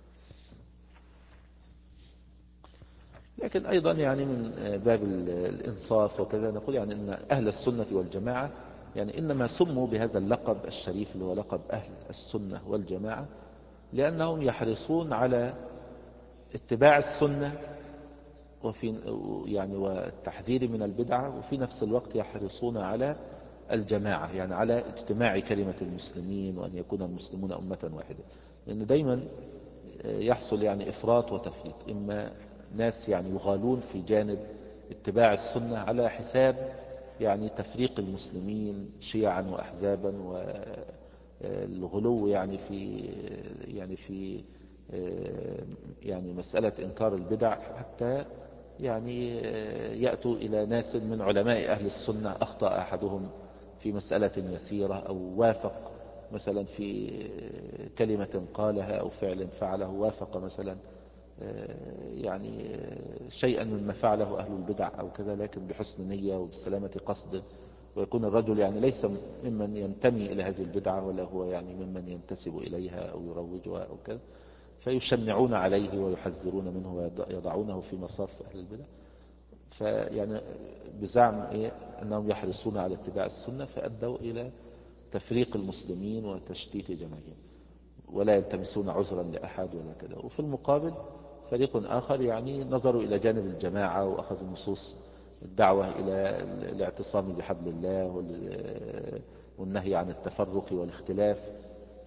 لكن أيضا يعني من باب الإنصاف وكذا نقول يعني أن أهل السنة والجماعة يعني إنما سموا بهذا اللقب الشريف اللي هو لقب أهل السنة والجماعة لأنهم يحرصون على اتباع السنة وفي يعني والتحذير من البدعة، وفي نفس الوقت يحرصون على الجماعة، يعني على اجتماع كلمة المسلمين وأن يكون المسلمون أمة واحدة. لأن دايما يحصل يعني إفراط وتفريط، إما ناس يعني يغالون في جانب اتباع السنة على حساب يعني تفريق المسلمين شيعا وأحزابا، والغلو يعني في يعني في يعني مسألة إنكار البدع، حتى يعني يأتوا إلى ناس من علماء أهل السنة أخطأ أحدهم في مسألة يسيرة أو وافق مثلا في كلمة قالها أو فعل فعله، وافق مثلا يعني شيئا مما فعله أهل البدع أو كذا، لكن بحسن نية وبسلامة قصد، ويكون الرجل يعني ليس ممن ينتمي إلى هذه البدعة ولا هو يعني ممن ينتسب إليها أو يروجها أو كذا، فيشنعون عليه ويحذرون منه ويضعونه في مصاف أهل البدع. فيعني بزعم إيه أنهم يحرصون على اتباع السنة، فأدوا إلى تفريق المسلمين وتشتيت جماعهم، ولا يلتمسون عذرا لأحد ولا كذا. وفي المقابل فريق آخر يعني نظروا إلى جانب الجماعة وأخذوا نصوص الدعوة إلى الاعتصام بحبل الله والنهي عن التفرق والاختلاف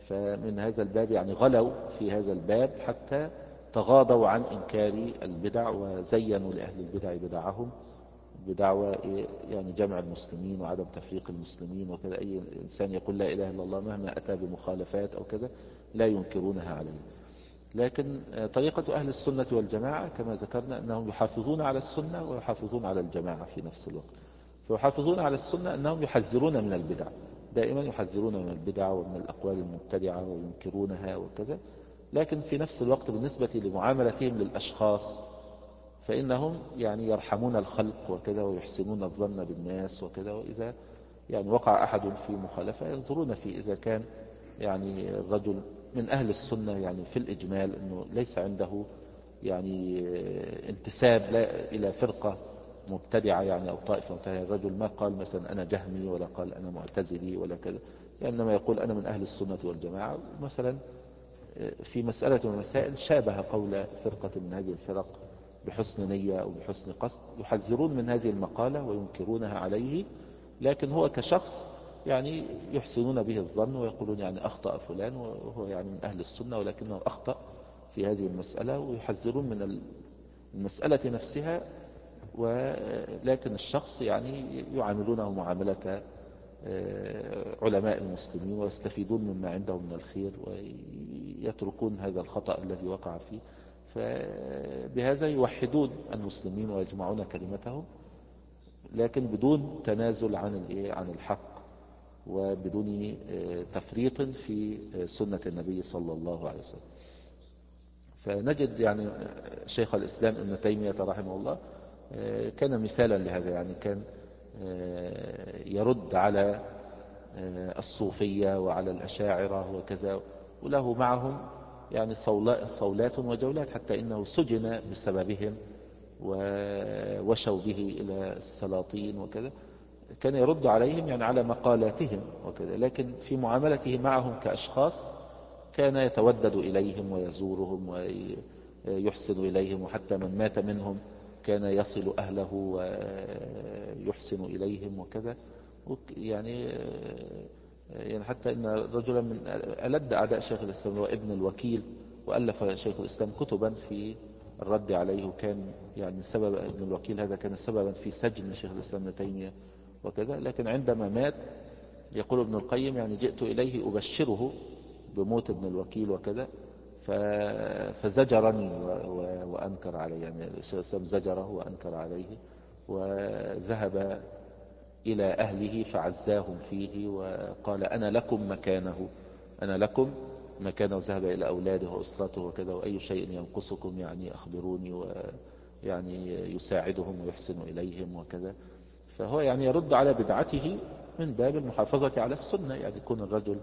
فمن هذا الباب يعني غلوا في هذا الباب حتى تغاضوا عن إنكار البدع، وزينوا لأهل البدع بدعهم بدعوى يعني جمع المسلمين وعدم تفريق المسلمين وكذا. أي إنسان يقول لا إله إلا الله مهما أتى بمخالفات أو كذا لا ينكرونها عليه. لكن طريقة أهل السنة والجماعة كما ذكرنا أنهم يحافظون على السنة ويحافظون على الجماعة في نفس الوقت. فيحافظون على السنة أنهم يحذرون من البدع، دائما يحذرون من البدع ومن الأقوال المبتدعة وينكرونها وكذا. لكن في نفس الوقت بالنسبة لمعاملتهم للأشخاص فإنهم يعني يرحمون الخلق وكذا ويحسنون الظن بالناس وكذا. وإذا يعني وقع أحد في مخالفة ينظرون فيه إذا كان يعني رجل من أهل السنة يعني في الإجمال أنه ليس عنده يعني انتساب لا إلى فرقة مبتدعة يعني أو طائفة مبتدعة. الرجل ما قال مثلا أنا جهمي ولا قال أنا معتزلي ولا كذا، إنما يقول أنا من أهل السنة والجماعة. مثلا في مسألة من المسائل شابه قول فرقة من هذه الفرق بحسن نية أو بحسن قصد، يحذرون من هذه المقالة وينكرونها عليه، لكن هو كشخص يعني يحسنون به الظن ويقولون يعني أخطأ فلان وهو يعني من أهل السنة ولكنه أخطأ في هذه المسألة، ويحذرون من المسألة نفسها. ولكن الشخص يعني يعاملونه معاملة علماء المسلمين ويستفيدون مما عندهم من الخير ويتركون هذا الخطأ الذي وقع فيه. فبهذا يوحدون المسلمين ويجمعون كلمتهم، لكن بدون تنازل عن عن الحق وبدون تفريط في سنة النبي صلى الله عليه وسلم. فنجد يعني شيخ الإسلام ابن تيمية رحمه الله كان مثالا لهذا، يعني كان يرد على الصوفية وعلى الأشاعرة وكذا، وله معهم يعني صولات وجولات حتى إنه سجن بسببهم ووشوا به إلى السلاطين وكذا. كان يرد عليهم يعني على مقالاتهم وكذا، لكن في معاملته معهم كأشخاص كان يتودد إليهم ويزورهم ويحسن إليهم، وحتى من مات منهم كان يصل أهله ويحسن إليهم وكذا. يعني يعني حتى إن رجلا من ألد أعداء شيخ الإسلام هو ابن الوكيل، وألف شيخ الإسلام كتبا في الرد عليه، وكان يعني سبب ابن الوكيل هذا كان سببا في سجن شيخ الإسلام ابن تيمية وكذا. لكن عندما مات يقول ابن القيم يعني جئت إليه أبشره بموت ابن الوكيل وكذا، فزجرني وأنكر عليه، يعني الشيخ الإسلام زجره وأنكر عليه، وذهب إلى أهله فعزاهم فيه وقال أنا لكم مكانه أنا لكم مكانه، وذهب إلى أولاده وأسرته وكذا، وأي شيء ينقصكم يعني أخبروني، ويعني يساعدهم ويحسن إليهم وكذا. فهو يعني يرد على بدعته من باب المحافظة على السنة، يعني يكون الرجل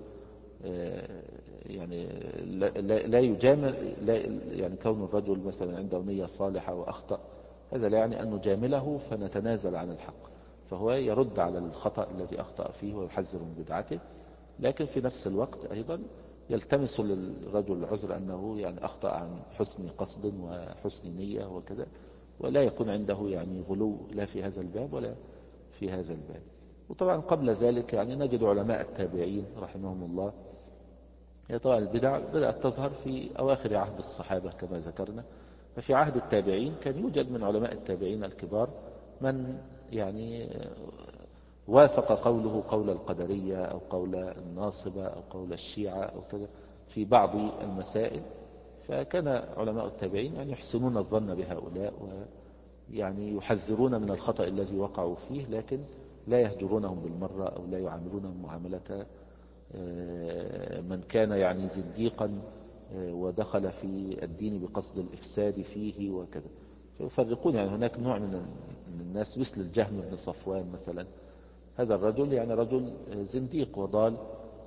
يعني لا, لا يجامل لا يعني كون الرجل مثلا عنده نية صالحة وأخطأ هذا لا يعني أن نجامله فنتنازل عن الحق، فهو يرد على الخطأ الذي أخطأ فيه ويحذر من بدعته، لكن في نفس الوقت أيضا يلتمس للرجل العذر أنه يعني أخطأ عن حسن قصد وحسن نية وكذا، ولا يكون عنده يعني غلو لا في هذا الباب ولا في هذا الباب. وطبعا قبل ذلك يعني نجد علماء التابعين رحمهم الله، هي طبعا البدع بدأت تظهر في أواخر عهد الصحابة كما ذكرنا، ففي عهد التابعين كان يوجد من علماء التابعين الكبار من يعني وافق قوله قول القدرية أو قول الناصبة أو قول الشيعة أو كذا في بعض المسائل. فكان علماء التابعين يعني يحسنون الظن بهؤلاء ويعني يحذرون من الخطأ الذي وقعوا فيه، لكن لا يهجرونهم بالمرة أو لا يعاملونهم معاملة من كان يعني زنديقا ودخل في الدين بقصد الإفساد فيه وكذا. فيفرقون، يعني هناك نوع من الناس مثل الجهم بن صفوان مثلا، هذا الرجل يعني رجل زنديق وضال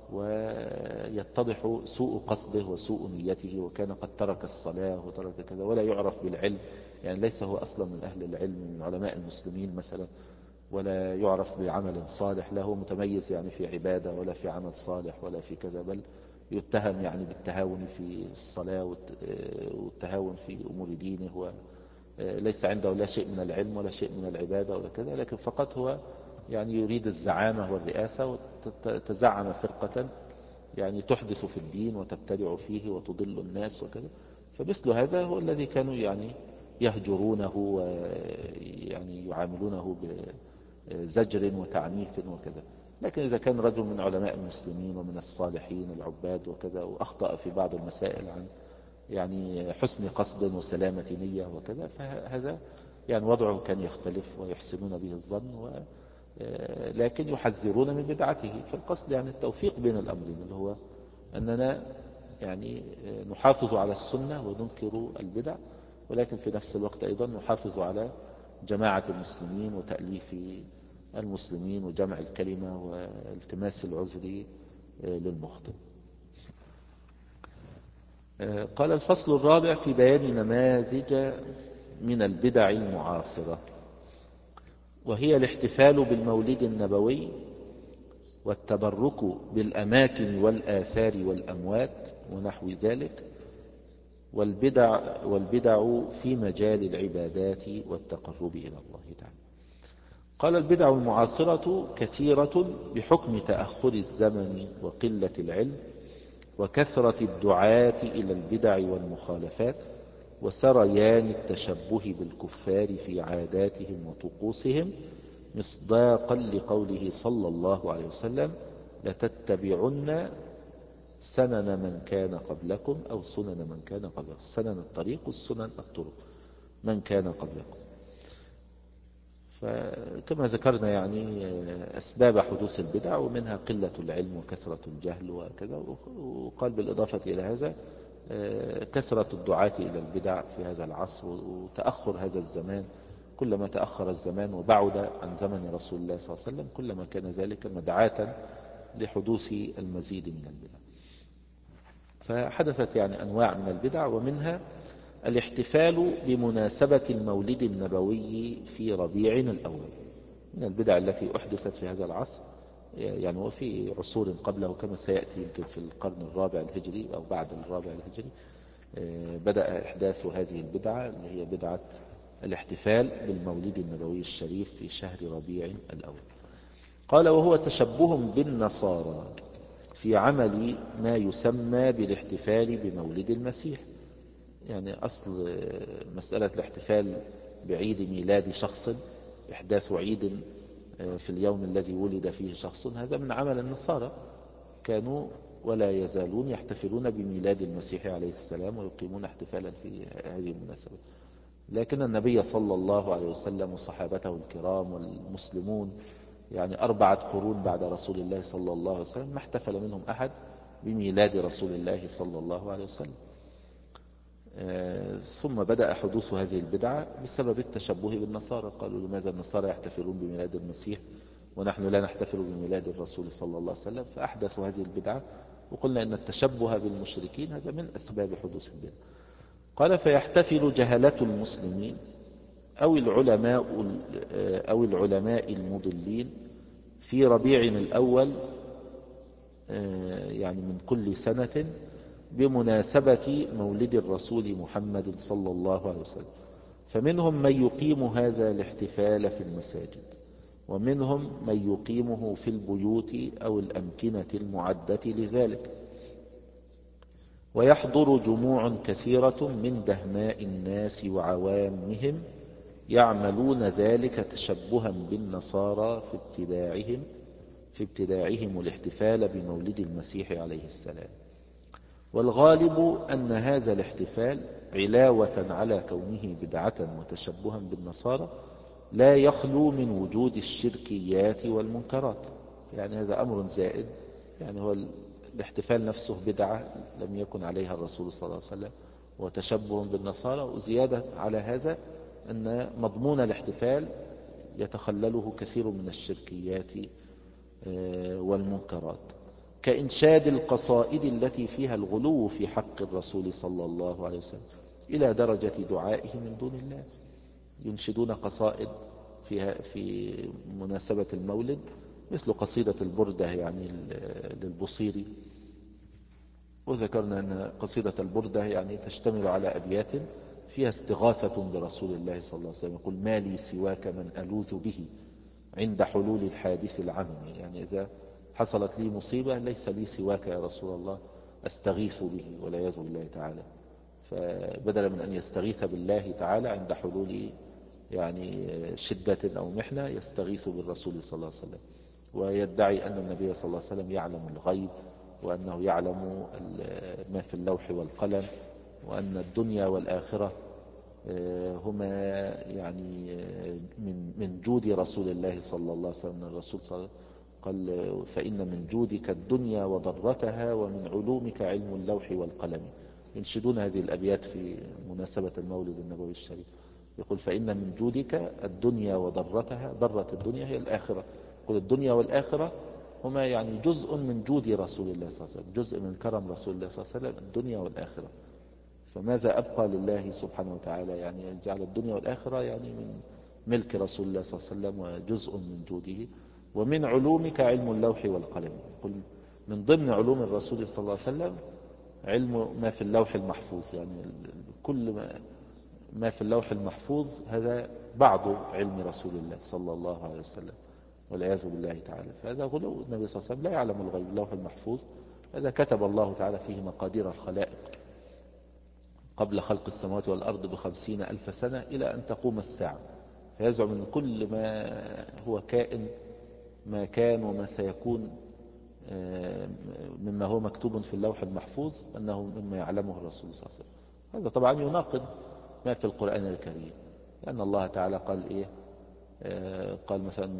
ويتضح سوء قصده وسوء نيته، وكان قد ترك الصلاة وترك كذا ولا يعرف بالعلم، يعني ليس هو أصلا من أهل العلم من علماء المسلمين مثلا، ولا يعرف بعمل صالح، لا هو متميز يعني في عبادة ولا في عمل صالح ولا في كذا، بل يتهم يعني بالتهاون في الصلاة والتهاون في أمور دينه، وليس عنده لا شيء من العلم ولا شيء من العبادة ولا كذا، لكن فقط هو يعني يريد الزعامة والرئاسة، وتزعم فرقة يعني تحدث في الدين وتبتدع فيه وتضل الناس وكذا. فمثل هذا هو الذي كانوا يعني يهجرونه ويعني يعاملونه بزجر وتعنيف وكذا. لكن إذا كان رجل من علماء المسلمين ومن الصالحين العباد وكذا وأخطأ في بعض المسائل عن يعني حسن قصد وسلامة نية وكذا، فهذا يعني وضعه كان يختلف ويحسنون به الظن و لكن يحذرون من بدعته. فالقصد يعني التوفيق بين الأمرين، اللي هو أننا يعني نحافظ على السنة وننكر البدع، ولكن في نفس الوقت أيضا نحافظ على جماعة المسلمين وتأليف المسلمين وجمع الكلمة والتماس العذر للمخطئ. قال الفصل الرابع في بيان نماذج من البدع المعاصرة، وهي الاحتفال بالمولد النبوي والتبرك بالأماكن والآثار والأموات ونحو ذلك، والبدع, والبدع في مجال العبادات والتقرب إلى الله تعالى. قال البدع المعاصرة كثيرة بحكم تأخر الزمن وقلة العلم وكثرة الدعاة إلى البدع والمخالفات وسريان التشبه بالكفار في عاداتهم وطقوسهم، مصداقا لقوله صلى الله عليه وسلم: لتتبعن سنن من كان قبلكم أو سنن من كان قبلكم. سنن الطريق والسنن الطرق من كان قبلكم. فكما ذكرنا يعني أسباب حدوث البدع، ومنها قلة العلم وكثرة الجهل وكذا. وقال بالإضافة إلى هذا كثرة الدعاة إلى البدع في هذا العصر وتأخر هذا الزمان. كلما تأخر الزمان وبعد عن زمن رسول الله صلى الله عليه وسلم كلما كان ذلك مدعاة لحدوث المزيد من البدع. فحدثت يعني أنواع من البدع، ومنها الاحتفال بمناسبة المولد النبوي في ربيع الأول، من البدع التي أحدثت في هذا العصر يعني وفي عصور قبله، كما سيأتي يمكن في القرن الرابع الهجري أو بعد الرابع الهجري بدأ إحداث هذه البدعة، اللي هي بدعة الاحتفال بالمولد النبوي الشريف في شهر ربيع الأول. قال: وهو تشبه بالنصارى في عمل ما يسمى بالاحتفال بمولد المسيح. يعني أصل مسألة الاحتفال بعيد ميلاد شخص، إحداث عيد في اليوم الذي ولد فيه شخص، هذا من عمل النصارى، كانوا ولا يزالون يحتفلون بميلاد المسيح عليه السلام ويقيمون احتفالا في هذه المناسبة. لكن النبي صلى الله عليه وسلم وصحابته الكرام والمسلمون يعني أربعة قرون بعد رسول الله صلى الله عليه وسلم ما احتفل منهم أحد بميلاد رسول الله صلى الله عليه وسلم. ثم بدأ حدوث هذه البدعة بسبب التشبه بالنصارى. قالوا: لماذا النصارى يحتفلون بميلاد المسيح ونحن لا نحتفل بميلاد الرسول صلى الله عليه وسلم؟ فأحدثوا هذه البدعة، وقلنا إن التشبه بالمشركين هذا من أسباب حدوث البدعة. قال: فيحتفل جهلة المسلمين أو العلماء أو العلماء المضلين في ربيع الأول يعني من كل سنة بمناسبة مولد الرسول محمد صلى الله عليه وسلم، فمنهم من يقيم هذا الاحتفال في المساجد، ومنهم من يقيمه في البيوت أو الأمكنة المعدة لذلك، ويحضر جموع كثيرة من دهماء الناس وعوامهم يعملون ذلك تشبها بالنصارى في ابتداعهم في ابتداعهم الاحتفال بمولد المسيح عليه السلام. والغالب أن هذا الاحتفال علاوة على كونه بدعة وتشبها بالنصارى لا يخلو من وجود الشركيات والمنكرات. يعني هذا أمر زائد، يعني هو الاحتفال نفسه بدعة لم يكن عليها الرسول صلى الله عليه وسلم وتشبه بالنصارى، وزيادة على هذا أن مضمون الاحتفال يتخلله كثير من الشركيات والمنكرات، كإنشاد القصائد التي فيها الغلو في حق الرسول صلى الله عليه وسلم إلى درجة دعائه من دون الله. ينشدون قصائد فيها في مناسبة المولد، مثل قصيدة البردة يعني للبصيري. وذكرنا أن قصيدة البردة يعني تشتمل على أبيات فيها استغاثة برسول الله صلى الله عليه وسلم. يقول: ما لي سواك من ألوذ به عند حلول الحادث العمم. يعني إذا حصلت لي مصيبة ليس لي سواك يا رسول الله أستغيث به، والعياذ بالله تعالى. فبدلا من أن يستغيث بالله تعالى عند حلول يعني شدة أو محنة، يستغيث بالرسول صلى الله عليه وسلم، ويدعي أن النبي صلى الله عليه وسلم يعلم الغيب، وأنه يعلم ما في اللوح والقلم، وأن الدنيا والآخرة هما يعني من من جود رسول الله صلى الله عليه وسلم. الرسول صلى الله عليه وسلم قال: فإن من جودك الدنيا وضرتها، ومن علومك علم اللوح والقلم. ينشدون هذه الأبيات في مناسبة المولد النبوي الشريف. يقول: فإن من جودك الدنيا وضرتها، ضرة الدنيا هي الآخرة. يقول: الدنيا والآخرة هما يعني جزء من جود رسول الله صلى الله عليه وسلم، جزء من كرم رسول الله صلى الله عليه وسلم، الدنيا والآخرة. فماذا أبقى لله سبحانه وتعالى؟ يعني جعل الدنيا والآخرة يعني من ملك رسول الله صلى الله عليه وسلم، وجزء من جوده. ومن علومك علم اللوح والقلم. يقول: من ضمن علوم الرسول صلى الله عليه وسلم علم ما في اللوح المحفوظ. يعني كل ما ما في اللوح المحفوظ هذا بعض علم رسول الله صلى الله عليه وسلم، والعياذ بالله تعالى. فهذا غلو. النبي صلى الله عليه وسلم لا يعلم الغيب. اللوح المحفوظ هذا كتب الله تعالى فيه مقادير الخلائق قبل خلق السماوات والأرض بخمسين ألف سنة إلى أن تقوم الساعة. فيزعم أن كل ما هو كائن، ما كان وما سيكون مما هو مكتوب في اللوح المحفوظ، أنه مما يعلمه الرسول صلى الله عليه وسلم. هذا طبعا يناقض ما في القرآن الكريم، لأن الله تعالى قال إيه؟ قال مثلا: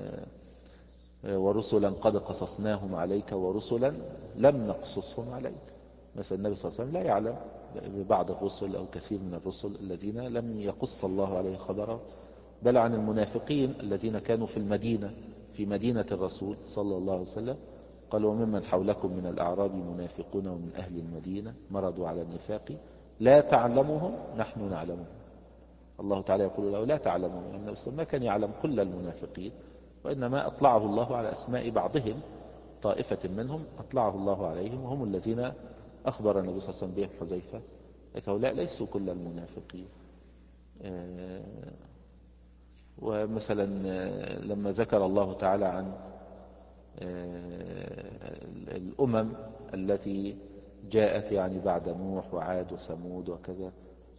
ورسلا قد قصصناهم عليك ورسلا لم نقصصهم عليك. مثلا النبي صلى الله عليه وسلم لا يعلم ببعض الرسل أو كثير من الرسل الذين لم يقص الله عليه خبره، بل عن المنافقين الذين كانوا في المدينة، في مدينة الرسول صلى الله عليه وسلم. قال: وممن حولكم من الأعراب منافقون ومن أهل المدينة مرضوا على النفاق لا تعلمهم نحن نعلمهم. الله تعالى يقول له: لا تعلمهم. يعني النبي صلى الله عليه وسلم ما كان يعلم كل المنافقين، وإنما أطلعه الله على أسماء بعضهم، طائفة منهم أطلعه الله عليهم، وهم الذين أخبر النبي صلى الله عليه وسلم بهم حذيفة: هؤلاء ليسوا كل المنافقين. ومثلا لما ذكر الله تعالى عن الأمم التي جاءت يعني بعد نوح وعاد وثمود وكذا،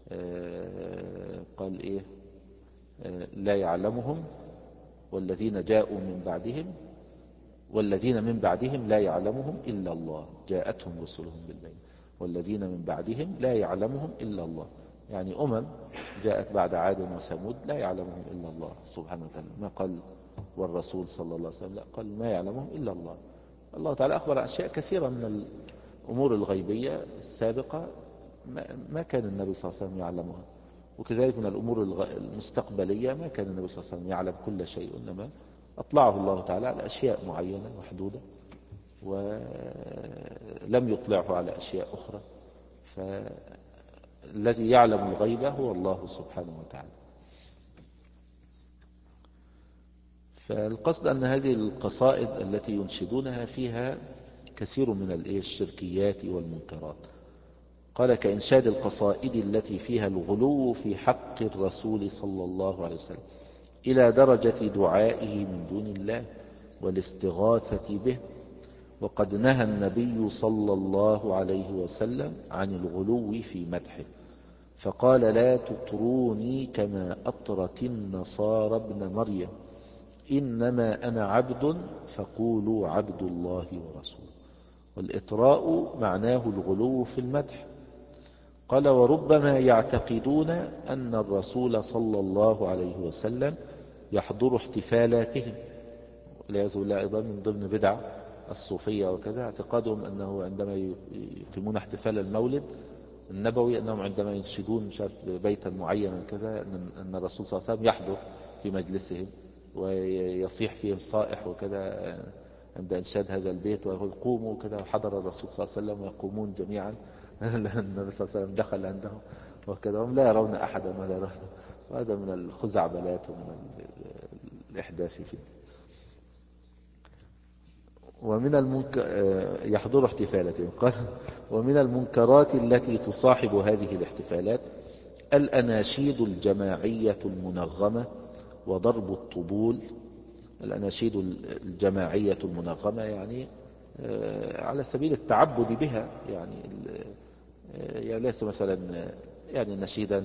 قال إيه؟ لا يعلمهم، والذين جاءوا من بعدهم والذين من بعدهم لا يعلمهم إلا الله، جاءتهم رسلهم بالبين، والذين من بعدهم لا يعلمهم إلا الله. يعني أمم جاءت بعد عاد وثمود لا يعلمهم إلا الله سبحانه وتعالى. ما قال والرسول صلى الله عليه وسلم، لا، قال ما يعلمهم إلا الله. الله تعالى أخبر أشياء كثيرة من الأمور الغيبية السابقة ما كان النبي صلى الله عليه وسلم يعلمها، وكذلك من الأمور المستقبلية ما كان النبي صلى الله عليه وسلم يعلم كل شيء، إنما أطلعه الله تعالى على أشياء معينة محدودة، ولم يطلعه على أشياء أخرى. فالذي يعلم الغيب هو الله سبحانه وتعالى. فالقصد أن هذه القصائد التي ينشدونها فيها كثير من الشركيات والمنكرات. قال: كإنشاد القصائد التي فيها الغلو في حق الرسول صلى الله عليه وسلم إلى درجة دعائه من دون الله والاستغاثة به. وقد نهى النبي صلى الله عليه وسلم عن الغلو في مدحه، فقال: لا تطروني كما أطرت النصارى ابن مريم، إنما أنا عبد فقولوا عبد الله ورسوله. والإطراء معناه الغلو في المدح. قال: وربما يعتقدون أن الرسول صلى الله عليه وسلم يحضر احتفالاتهم، والعياذ بالله أيضا من ضمن بدع الصوفية وكذا اعتقادهم أنه عندما يقيمون احتفال المولد النبوي أنهم عندما ينشدون بيتا معينا كذا أن الرسول صلى الله عليه وسلم يحضر في مجلسهم ويصيح فيهم صائح وكذا عند إنشاد هذا البيت، ويقول: قوموا كذا. وحضر الرسول صلى الله عليه وسلم ويقومون جميعا لأن النبي صلى الله عليه وسلم دخل عندهم وكذا، هم لا يرون أحدا ولا يرون. وهذا من الخزعبلات ومن الإحداث في الدين. ومن المنك... يحضر احتفالاتهم. قال: ومن المنكرات التي تصاحب هذه الاحتفالات الأناشيد الجماعية المنغمة وضرب الطبول الأناشيد الجماعية المنظمة يعني على سبيل التعبد بها، يعني يعني ليس مثلا يعني نشيدا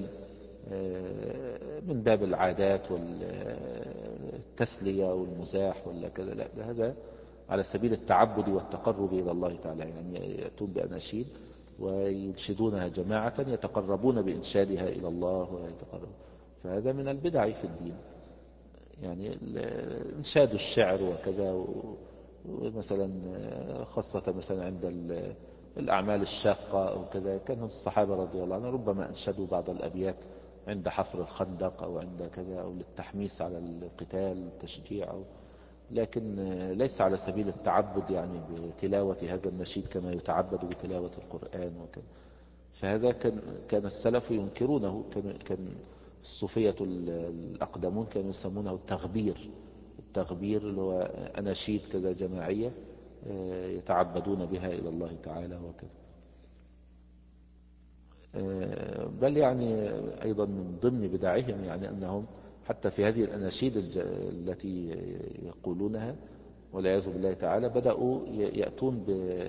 من باب العادات والتسلية والمزاح ولا كذا، لا، هذا على سبيل التعبد والتقرب إلى الله تعالى، يعني يأتون بأناشيد وينشدونها جماعة يتقربون بإنشادها إلى الله ويتقرب، فهذا من البدع في الدين. يعني إنشاد الشعر وكذا، ومثلا خاصة مثلا عند الأعمال الشاقة أو كذا، كان الصحابة رضي الله عنهم ربما أنشدوا بعض الأبيات عند حفر الخندق أو عند كذا، أو للتحميس على القتال، تشجيع، أو لكن ليس على سبيل التعبد يعني بتلاوة هذا النشيد كما يتعبد بتلاوة القرآن وكذا. فهذا كان كان السلف ينكرونه، كان كان الصوفية الأقدمون كانوا يسمونه التغبير. التغبير اللي هو أناشيد كذا جماعية يتعبدون بها إلى الله تعالى وكذا. بل يعني أيضا من ضمن بدعهم يعني أنهم حتى في هذه الأناشيد التي يقولونها والعياذ بالله تعالى بدأوا يأتون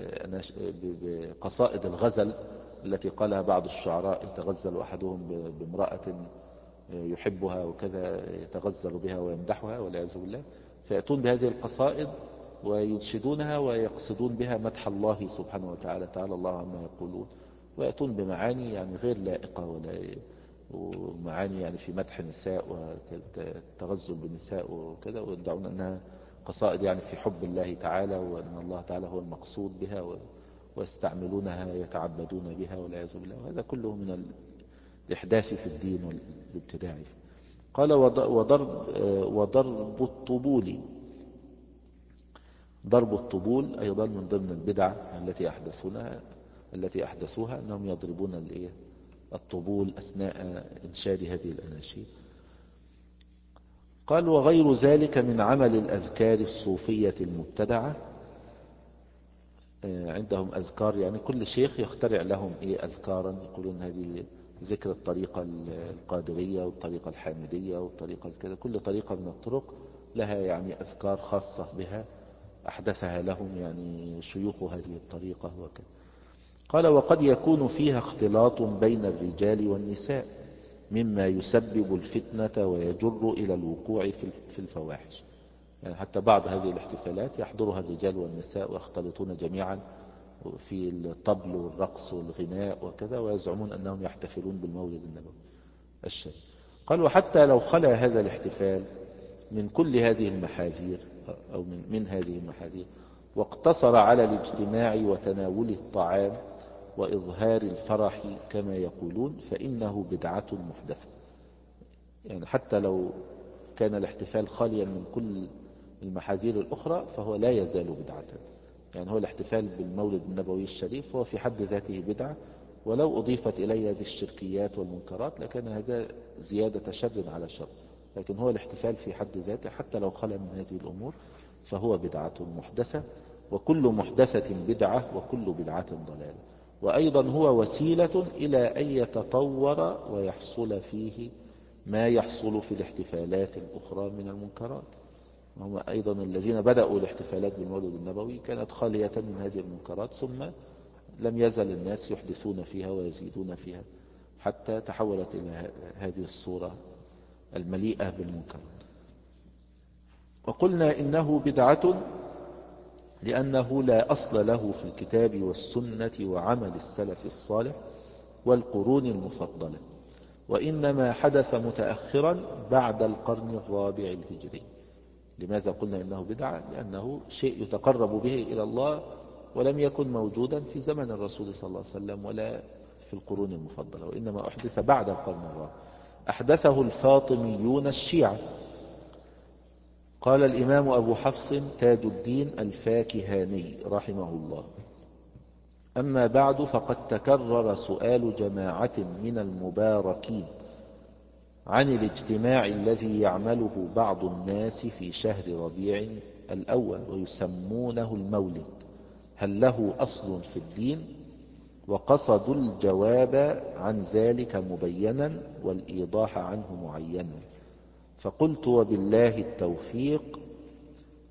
بقصائد الغزل التي قالها بعض الشعراء، يتغزل أحدهم بامرأة يحبها وكذا، يتغزل بها ويمدحها والعياذ بالله، فيأتون بهذه القصائد وينشدونها ويقصدون بها مدح الله سبحانه وتعالى، تعالى الله عما يقولون، ويأتون بمعاني يعني غير لائقة ولا ومعاني يعني في مدح النساء والتغزل بالنساء وكذا، ويدعون أنها قصائد يعني في حب الله تعالى، وأن الله تعالى هو المقصود بها، ويستعملونها يتعبدون بها والعياذ بالله. وهذا كله من الإحداث في الدين والابتداع. قال وضرب, وضرب الطبول. ضرب الطبول أيضا من ضمن البدع التي أحدثونها التي أحدثوها أنهم يضربون الطبول أثناء إنشاد هذه الأناشيد. قال وغير ذلك من عمل الأذكار الصوفية المبتدعة. عندهم أذكار، يعني كل شيخ يخترع لهم إيه أذكارا، يقولون هذه ذكر الطريقة القادرية والطريقة الحامدية والطريقة كذا، كل طريقة من الطرق لها يعني أذكار خاصة بها أحدثها لهم يعني شيوخ هذه الطريقة وكذا. قال وقد يكون فيها اختلاط بين الرجال والنساء مما يسبب الفتنة ويجر إلى الوقوع في الفواحش. يعني حتى بعض هذه الاحتفالات يحضرها الرجال والنساء ويختلطون جميعا في الطبل والرقص والغناء وكذا، ويزعمون أنهم يحتفلون بالمولد النبوي الشريف. قال وحتى لو خلا هذا الاحتفال من كل هذه المحاذير أو من, من هذه المحاذير واقتصر على الاجتماع وتناول الطعام وإظهار الفرح كما يقولون فإنه بدعة محدثة. يعني حتى لو كان الاحتفال خاليا من كل المحاذير الأخرى فهو لا يزال بدعة. يعني هو الاحتفال بالمولد النبوي الشريف هو في حد ذاته بدعة، ولو أضيفت إليه هذه الشركيات والمنكرات لكان هذا زيادة شر على شر، لكن هو الاحتفال في حد ذاته حتى لو خلا من هذه الأمور فهو بدعة محدثة، وكل محدثة بدعة وكل بدعة ضلالة. وأيضا هو وسيلة إلى أن يتطور ويحصل فيه ما يحصل في الاحتفالات الأخرى من المنكرات. هم أيضا الذين بدأوا الاحتفالات بالمولد النبوي كانت خالية من هذه المنكرات، ثم لم يزل الناس يحدثون فيها ويزيدون فيها حتى تحولت إلى هذه الصورة المليئة بالمنكرات. وقلنا إنه بدعة لأنه لا أصل له في الكتاب والسنة وعمل السلف الصالح والقرون المفضلة، وإنما حدث متأخرا بعد القرن الرابع الهجري. لماذا قلنا إنه بدعة؟ لأنه شيء يتقرب به إلى الله ولم يكن موجودا في زمن الرسول صلى الله عليه وسلم ولا في القرون المفضلة، وإنما أحدث بعد القرن الرابع. أحدثه الفاطميون الشيعة. قال الإمام أبو حفص تاج الدين الفاكهاني رحمه الله: أما بعد فقد تكرر سؤال جماعة من المباركين عن الاجتماع الذي يعمله بعض الناس في شهر ربيع الأول ويسمونه المولد، هل له أصل في الدين؟ وقصدوا الجواب عن ذلك مبينا والإيضاح عنه معينا، فقلت وبالله التوفيق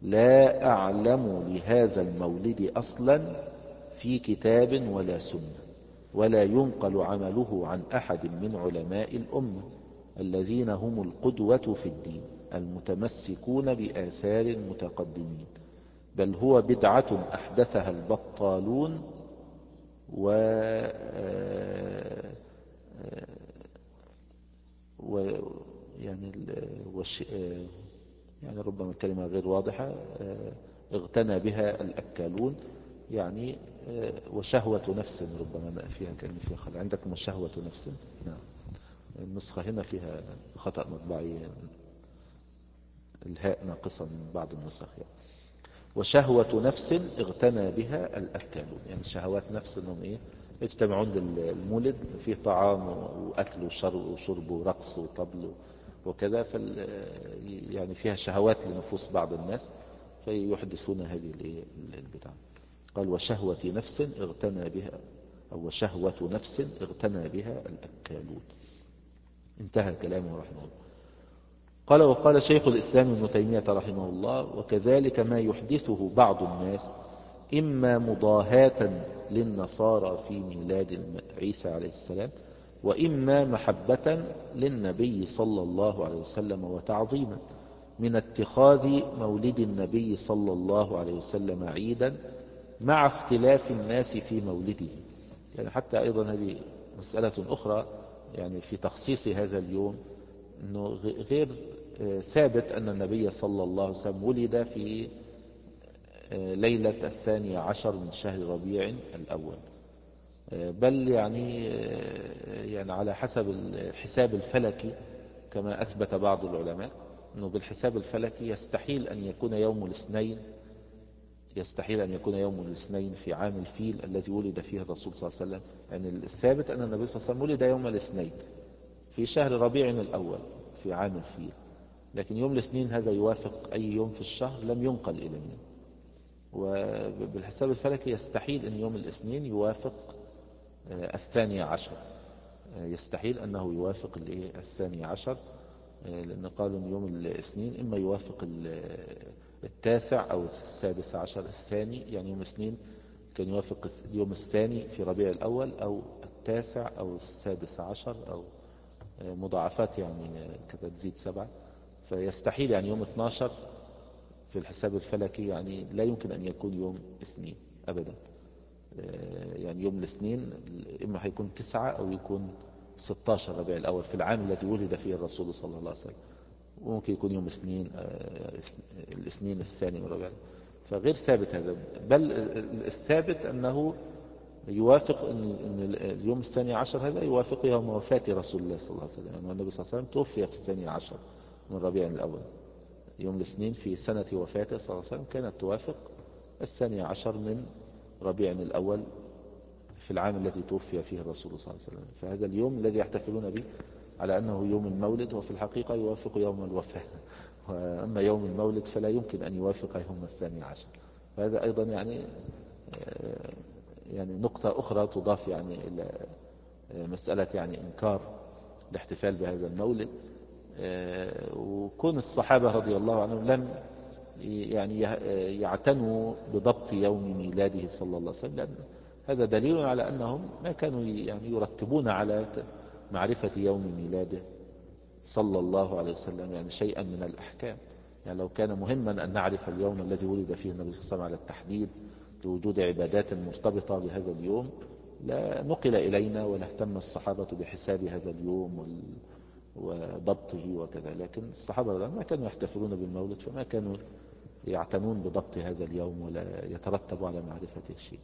لا أعلم لهذا المولد أصلا في كتاب ولا سنة، ولا ينقل عمله عن أحد من علماء الأمة الذين هم القدوة في الدين المتمسكون بآثار المتقدمين، بل هو بدعة أحدثها البطالون و و يعني وش يعني ربما الكلمة غير واضحة، اغتنى بها الأكالون، يعني وشهوة نفس، ربما فيها كلمة فيها خلع عندكم، وشهوة نفس. نعم، النسخة هنا فيها خطأ مطبعي، الهاء ناقصة من بعض النسخ يعني. وشهوة نفس اغتنى بها الأكالون، يعني شهوات نفس انهم ايه يجتمعون للمولد، فيه طعام واكل وشرب وشرب ورقص وطبل وكذا، فال يعني فيها شهوات لنفوس بعض الناس فيحدثون هذه البدع. قال وشهوة نفس اغتنى بها، أو شهوة نفس اغتنى بها الأكالون. انتهى كلامه رحمه الله. قال وقال شيخ الإسلام ابن تيمية رحمه الله وكذلك ما يحدثه بعض الناس إما مضاهاة للنصارى في ميلاد عيسى عليه السلام، وإما محبة للنبي صلى الله عليه وسلم وتعظيما، من اتخاذ مولد النبي صلى الله عليه وسلم عيدا مع اختلاف الناس في مولده. يعني حتى أيضا هذه مسألة أخرى يعني في تخصيص هذا اليوم، أنه غير ثابت أن النبي صلى الله عليه وسلم ولد في ليلة الثانية عشر من شهر ربيع الأول، بل يعني يعني على حسب الحساب الفلكي كما أثبت بعض العلماء أنه بالحساب الفلكي يستحيل أن يكون يوم الاثنين يستحيل أن يكون يوم الاثنين في عام الفيل الذي ولد فيه الرسول صلى الله عليه وسلم. يعني الثابت أن النبي صلى الله عليه وسلم ولد يوم الاثنين في شهر ربيع الأول في عام الفيل، لكن يوم الاثنين هذا يوافق أي يوم في الشهر لم ينقل إلينا، وبالحساب الفلكي يستحيل أن يوم الاثنين يوافق الثاني عشر، يستحيل أنه يوافق الثاني عشر، لأن قالوا أن يوم الاثنين إما يوافق التاسع أو السادس عشر الثاني، يعني يوم الاثنين كان يوافق اليوم الثاني في ربيع الأول أو التاسع أو السادس عشر أو مضاعفات يعني كذا تزيد سبعة، فيستحيل يعني يوم اثناشر في الحساب الفلكي يعني لا يمكن أن يكون يوم اثنين أبدا. يعني يوم الاثنين إما هيكون تسعة أو يكون ستاشر ربيع الأول في العام الذي ولد فيه الرسول صلى الله عليه وسلم، وممكن يكون يوم اثنين الاثنين الثاني من ربيع، فغير ثابت هذا. بل الثابت أنه يوافق أن اليوم الثاني عشر هذا يوافق يوم وفاة رسول الله صلى الله عليه وسلم، يعني النبي صلى الله عليه وسلم توفي في الثاني عشر من ربيع الأول، يوم الاثنين في سنة وفاته صلى الله عليه وسلم كانت توافق الثاني عشر من ربيع الأول في العام الذي توفي فيه الرسول صلى الله عليه وسلم. فهذا اليوم الذي يحتفلون به على أنه يوم المولد وفي الحقيقة يوافق يوم الوفاة، وأما يوم المولد فلا يمكن أن يوافق يوم الثاني عشر. وهذا أيضا يعني يعني نقطة أخرى تضاف يعني إلى مسألة يعني إنكار الاحتفال بهذا المولد، وكون الصحابة رضي الله عنهم لم يعني يعتنوا بضبط يوم ميلاده صلى الله عليه وسلم، لأن هذا دليل على أنهم ما كانوا يعني يرتبون على معرفة يوم ميلاده صلى الله عليه وسلم يعني شيئا من الأحكام. يعني لو كان مهما أن نعرف اليوم الذي ولد فيه النبي صلى الله عليه وسلم على التحديد لوجود عبادات مرتبطة بهذا اليوم لا نقل إلينا ولا اهتم الصحابة بحساب هذا اليوم وضبطه وكذا، لكن الصحابة ما كانوا يحتفلون بالمولد فما كانوا يعتنون بضبط هذا اليوم ولا يترتب على معرفته شيء.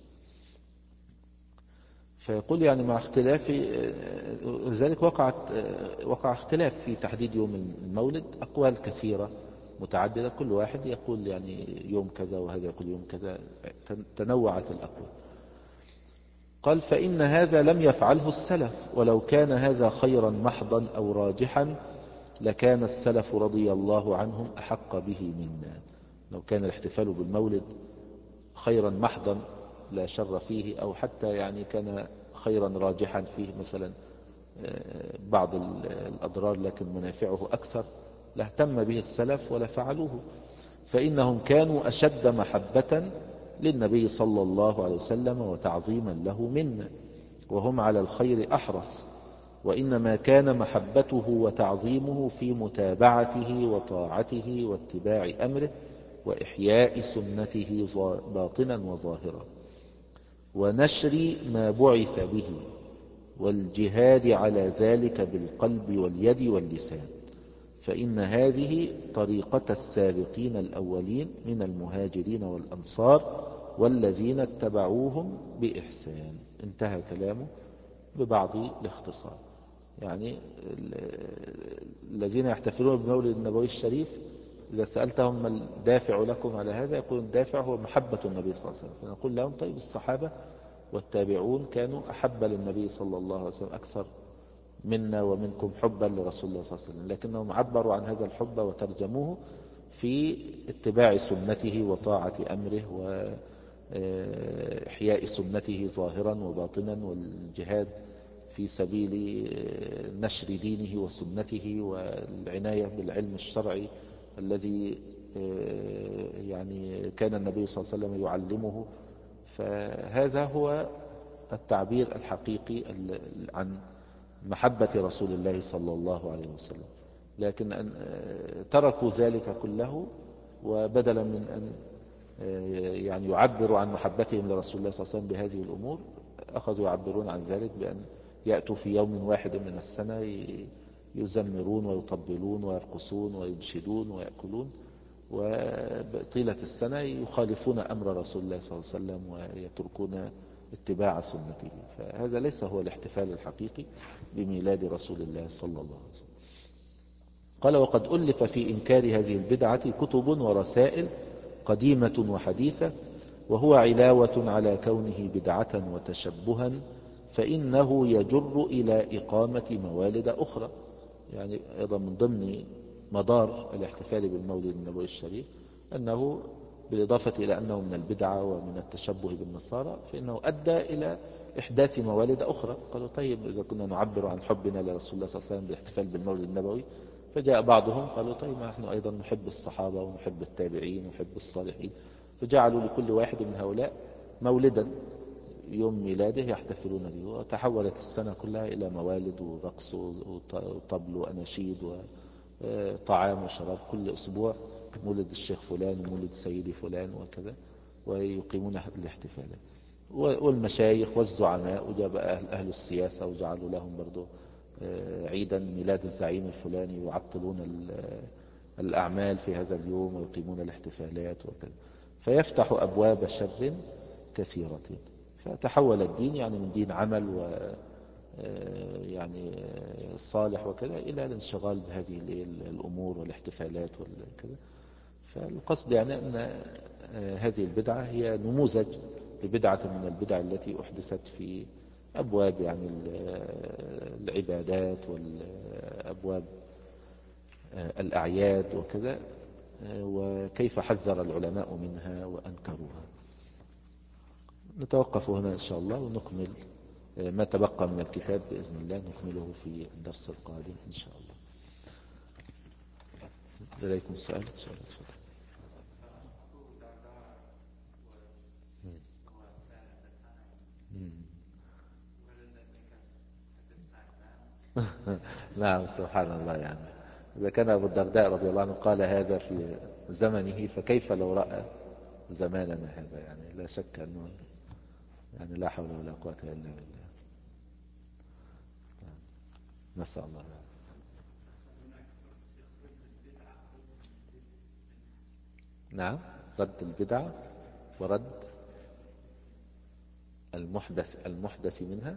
فيقول يعني مع اختلاف، لذلك وقعت وقع اختلاف في تحديد يوم المولد، أقوال كثيرة متعددة، كل واحد يقول يعني يوم كذا وهذا يقول يوم كذا، تنوعت الأقوال. قال فإن هذا لم يفعله السلف، ولو كان هذا خيرا محضا أو راجحا لكان السلف رضي الله عنهم أحق به منا. لو كان الاحتفال بالمولد خيرا محضا لا شر فيه، أو حتى يعني كان خيرا راجحا فيه مثلا بعض الأضرار لكن منافعه أكثر، لاهتم به السلف ولا فعلوه. فإنهم كانوا أشد محبة للنبي صلى الله عليه وسلم وتعظيما له منا، وهم على الخير أحرص، وإنما كان محبته وتعظيمه في متابعته وطاعته واتباع أمره وإحياء سنته باطنا وظاهرا، ونشر ما بعث به، والجهاد على ذلك بالقلب واليد واللسان، فإن هذه طريقة السابقين الأولين من المهاجرين والأنصار والذين اتبعوهم بإحسان. انتهى كلامه ببعض الاختصار. يعني الذين يحتفلون بمولد النبوي الشريف إذا سألتهم ما الدافع لكم على هذا يقول الدافع هو محبة النبي صلى الله عليه وسلم. فنقول لهم طيب الصحابة والتابعون كانوا أحب للنبي صلى الله عليه وسلم أكثر منا ومنكم حبا لرسول الله صلى الله عليه وسلم، لكنهم عبروا عن هذا الحب وترجموه في اتباع سنته وطاعة أمره وإحياء سنته ظاهرا وباطنا، والجهاد في سبيل نشر دينه وسنته والعناية بالعلم الشرعي الذي يعني كان النبي صلى الله عليه وسلم يعلمه. فهذا هو التعبير الحقيقي عن محبة رسول الله صلى الله عليه وسلم. لكن أن تركوا ذلك كله، وبدلا من أن يعني يعبروا عن محبتهم لرسول الله صلى الله عليه وسلم بهذه الأمور أخذوا يعبرون عن ذلك بأن يأتوا في يوم واحد من السنة يزمرون ويطبلون ويرقصون وينشدون ويأكلون، وطيلة السنة يخالفون أمر رسول الله صلى الله عليه وسلم ويتركون اتباع سنته. فهذا ليس هو الاحتفال الحقيقي بميلاد رسول الله صلى الله عليه وسلم. قال وقد ألف في إنكار هذه البدعة كتب ورسائل قديمة وحديثة، وهو علاوة على كونه بدعة وتشبها، فإنه يجر إلى إقامة موالد أخرى. يعني أيضا من ضمن مدار الاحتفال بالمولد النبوي الشريف أنه بالإضافة إلى أنه من البدعة ومن التشبه بالنصارى فإنه أدى إلى إحداث موالد أخرى. قالوا طيب إذا كنا نعبر عن حبنا لرسول الله صلى الله عليه وسلم بالاحتفال بالمولد النبوي، فجاء بعضهم قالوا طيب ما نحن أيضا نحب الصحابة ونحب التابعين ونحب الصالحين، فجعلوا لكل واحد من هؤلاء مولدا يوم ميلاده يحتفلون به، وتحولت السنة كلها إلى موالد ورقص وطبل وأناشيد وطعام وشراب. كل أسبوع مولد الشيخ فلان ومولد سيدي فلان وكذا، ويقيمون هذه الاحتفالات. والمشايخ والزعماء وجاب أهل, أهل السياسة وجعلوا لهم برضو عيدا ميلاد الزعيم الفلاني، ويعطلون الأعمال في هذا اليوم ويقيمون الاحتفالات وكذا، فيفتح أبواب شر كثيرة. فتحول الدين يعني من دين عمل و يعني صالح وكذا إلى الانشغال بهذه الأمور والاحتفالات وكذا. فالقصد يعني أن هذه البدعة هي نموذج لبدعة من البدع التي أحدثت في أبواب يعني العبادات والأبواب الأعياد وكذا، وكيف حذر العلماء منها وأنكروها. نتوقف هنا إن شاء الله ونكمل ما تبقى من الكتاب بإذن الله نكمله في الدرس القادم إن شاء الله. لديكم سؤال؟ نعم سبحان الله. يعني إذا كان أبو الدرداء رضي الله عنه قال هذا في زمنه، فكيف لو رأى زماننا هذا؟ يعني لا شك أنه يعني لا حول ولا قوة إلا بالله. نسأل الله. نعم رد البدعة ورد المحدث المحدث منها،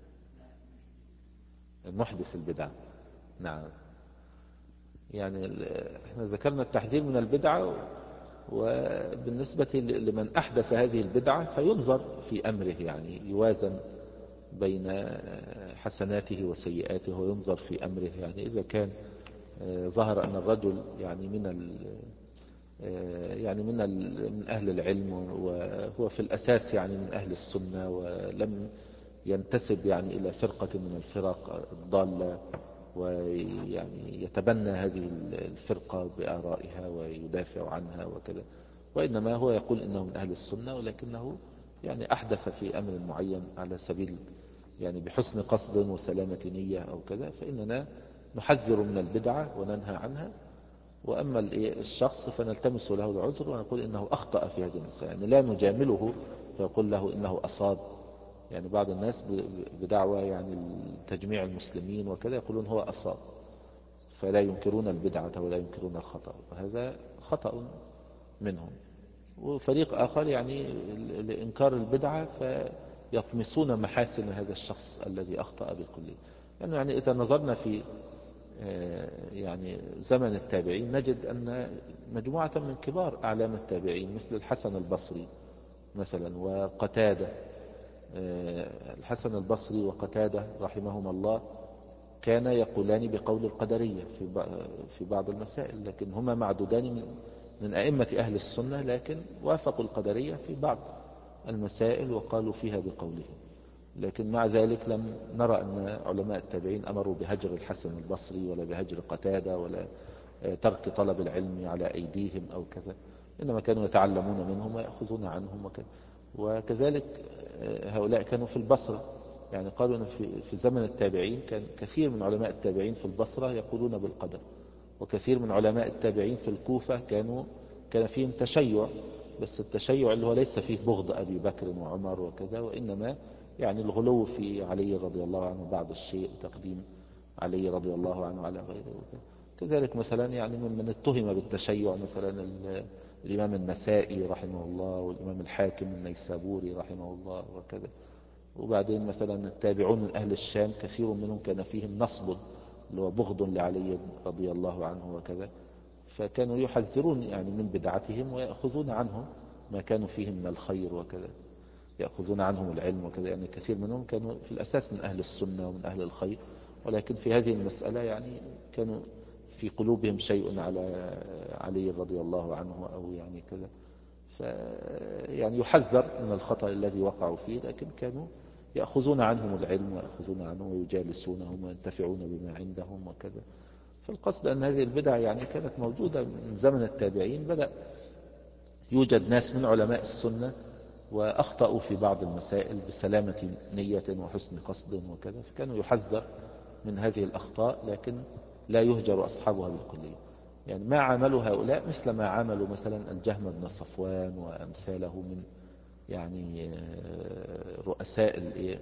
المحدث البدعة. نعم يعني احنا ذكرنا التحذير من البدعة، وبالنسبة لمن أحدث هذه البدعة فينظر في أمره، يعني يوازن بين حسناته وسيئاته وينظر في أمره. يعني إذا كان ظهر أن الرجل يعني من يعني من من أهل العلم وهو في الأساس يعني من أهل السنة ولم ينتسب يعني إلى فرقة من الفرق الضالة، ويعني يتبنى هذه الفرقة بآرائها ويدافع عنها وكذا، وإنما هو يقول إنه من أهل السنة، ولكنه يعني أحدث في أمر معين على سبيل يعني بحسن قصد وسلامة نية أو كذا، فإننا نحذر من البدعة وننهى عنها. وأما الشخص فنلتمس له العذر ونقول إنه أخطأ في هذه المسألة، يعني لا نجامله فيقول له إنه أصاب. يعني بعض الناس بدعوى يعني تجميع المسلمين وكذا يقولون هو أصاب، فلا ينكرون البدعة ولا ينكرون الخطأ، وهذا خطأ منهم. وفريق آخر يعني لإنكار البدعة فيطمسون محاسن هذا الشخص الذي أخطأ بالكلية. يعني, يعني إذا نظرنا في يعني زمن التابعين نجد أن مجموعة من كبار أعلام التابعين مثل الحسن البصري مثلا وقتادة، الحسن البصري وقتادة رحمهما الله كان يقولان بقول القدرية في بعض المسائل، لكن هما معدودان من من أئمة أهل السنة، لكن وافقوا القدرية في بعض المسائل وقالوا فيها بقولهم. لكن مع ذلك لم نرى أن علماء التابعين أمروا بهجر الحسن البصري ولا بهجر قتادة ولا ترك طلب العلم على أيديهم أو كذا، إنما كانوا يتعلمون منهم ويأخذون عنهم وكذا. وكذلك هؤلاء كانوا في البصرة، يعني قالوا أن في زمن التابعين كان كثير من علماء التابعين في البصرة يقولون بالقدر، وكثير من علماء التابعين في الكوفة كانوا كان فيهم تشيع، بس التشيع اللي هو ليس فيه بغض أبي بكر وعمر وكذا، وإنما يعني الغلو في علي رضي الله عنه بعض الشيء، تقديم علي رضي الله عنه على غيره. كذلك مثلا يعني ممن اتهم بالتشيع مثلا الإمام النسائي رحمه الله، والإمام الحاكم النيسابوري رحمه الله وكذا. وبعدين مثلا التابعون من أهل الشام كثير منهم كان فيهم نصب اللي هو بغض لعلي رضي الله عنه وكذا، فكانوا يحذرون يعني من بدعتهم ويأخذون عنهم ما كانوا فيه من الخير وكذا، يأخذون عنهم العلم وكذا. يعني كثير منهم كانوا في الأساس من أهل السنة ومن أهل الخير، ولكن في هذه المسألة يعني كانوا في قلوبهم شيء على علي رضي الله عنه أو يعني كذا، يعني يحذر من الخطأ الذي وقعوا فيه، لكن كانوا يأخذون عنهم العلم ويأخذون عنهم ويجالسونهم وينتفعون بما عندهم وكذا. فالقصد أن هذه البدع يعني كانت موجودة من زمن التابعين، بدأ يوجد ناس من علماء السنة وأخطأوا في بعض المسائل بسلامة نية وحسن قصد وكذا، فكانوا يحذر من هذه الأخطاء، لكن لا يهجر أصحابها بالكلية. يعني ما عملوا هؤلاء مثل ما عملوا مثلا الجهم بن صفوان وأمثاله من يعني رؤساء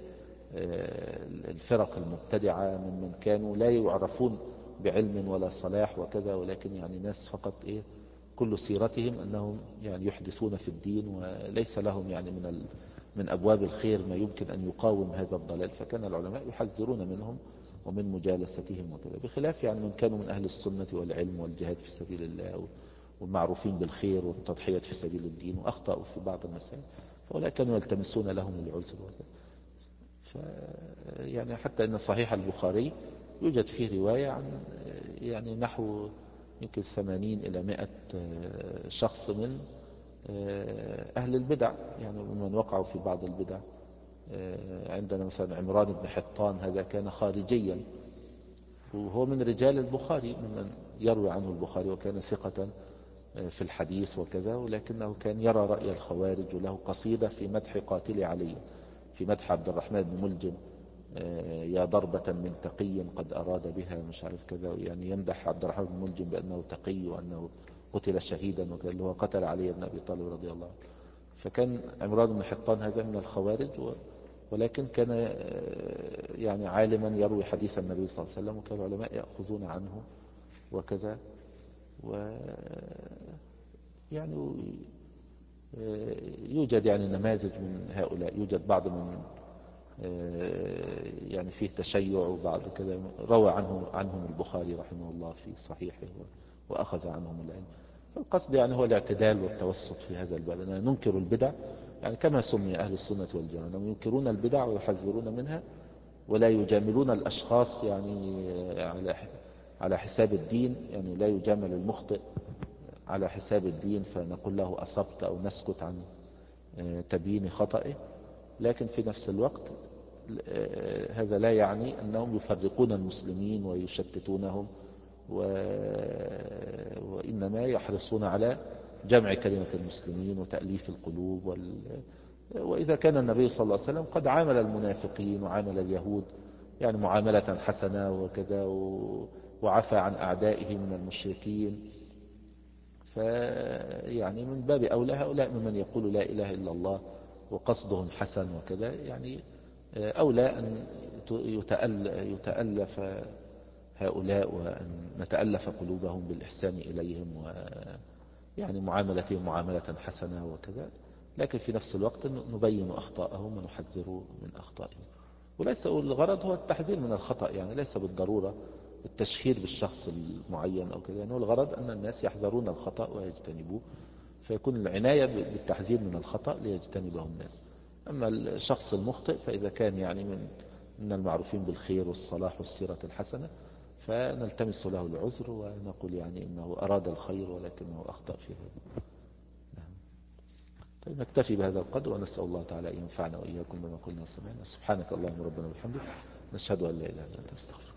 الفرق المبتدعة، من من كانوا لا يعرفون بعلم ولا صلاح وكذا، ولكن يعني ناس فقط إيه كل سيرتهم أنهم يعني يحدثون في الدين، وليس لهم يعني من من أبواب الخير ما يمكن أن يقاوم هذا الضلال. فكان العلماء يحذرون منهم ومن مجالستهم وكذا، بخلاف يعني من كانوا من أهل السنة والعلم والجهاد في سبيل الله والمعروفين بالخير والتضحية في سبيل الدين، وأخطأوا في بعض المسائل، فأولئك كانوا يلتمسون لهم العذر وكذا. ف يعني حتى أن صحيح البخاري يوجد فيه رواية عن يعني نحو يمكن ثمانين إلى مئة شخص من أهل البدع، يعني من وقعوا في بعض البدع. عندنا مثلا عمران بن حطان، هذا كان خارجيا وهو من رجال البخاري ممن يروي عنه البخاري، وكان ثقة في الحديث وكذا، ولكنه كان يرى رأي الخوارج، وله قصيدة في مدح قاتل علي، في مدح عبد الرحمن بن ملجم، يا ضربة من تقي قد أراد بها مش عارف كذا، يعني يمدح عبد الرحمن بن ملجم بأنه تقي وأنه قتل شهيدا وكذا، اللي هو قتل علي بن أبي طالب رضي الله عنه. فكان عمران بن حطان هذا من الخوارج، ولكن كان يعني عالما يروي حديث النبي صلى الله عليه وسلم، وكان العلماء يأخذون عنه وكذا. و يعني يوجد يعني نماذج من هؤلاء، يوجد بعض من يعني فيه تشيع وبعض كذا روى عنه عنهم البخاري رحمه الله في صحيحه وأخذ عنهم العلم. فالقصد يعني هو الاعتدال والتوسط في هذا الباب، أننا ننكر البدع يعني كما سمي أهل السنة والجماعة، أنهم ينكرون البدع ويحذرون منها، ولا يجاملون الأشخاص يعني على على حساب الدين، يعني لا يجامل المخطئ على حساب الدين فنقول له أصبت أو نسكت عن تبيين خطئه، لكن في نفس الوقت هذا لا يعني أنهم يفرقون المسلمين ويشتتونهم، وإنما يحرصون على جمع كلمة المسلمين وتأليف القلوب وال... وإذا كان النبي صلى الله عليه وسلم قد عامل المنافقين وعامل اليهود يعني معاملة حسنة وكذا، وعفى عن أعدائه من المشركين، فيعني من باب أولى هؤلاء ممن يقول لا إله إلا الله وقصدهم حسن وكذا، يعني أولى أن يتألف هؤلاء وأن نتألف قلوبهم بالإحسان إليهم ويعني معاملتهم معاملة حسنة وكذا، لكن في نفس الوقت نبين أخطاءهم ونحذر من أخطائهم. وليس الغرض هو التحذير من الخطأ، يعني ليس بالضرورة التشهير بالشخص المعين أو كذا، يعني الغرض أن الناس يحذرون الخطأ ويجتنبوه، فيكون العناية بالتحذير من الخطأ ليجتنبه الناس. أما الشخص المخطئ فإذا كان يعني من من المعروفين بالخير والصلاح والسيرة الحسنة فنلتمس له العذر ونقول يعني إنه أراد الخير ولكنه أخطأ في هذا. نعم. طيب نكتفي بهذا القدر، ونسأل الله تعالى أن ينفعنا وإياكم بما قلنا وسمعنا. سبحانك اللهم ربنا وبحمدك، نشهد أن لا إله إلا أنت، نستغفرك.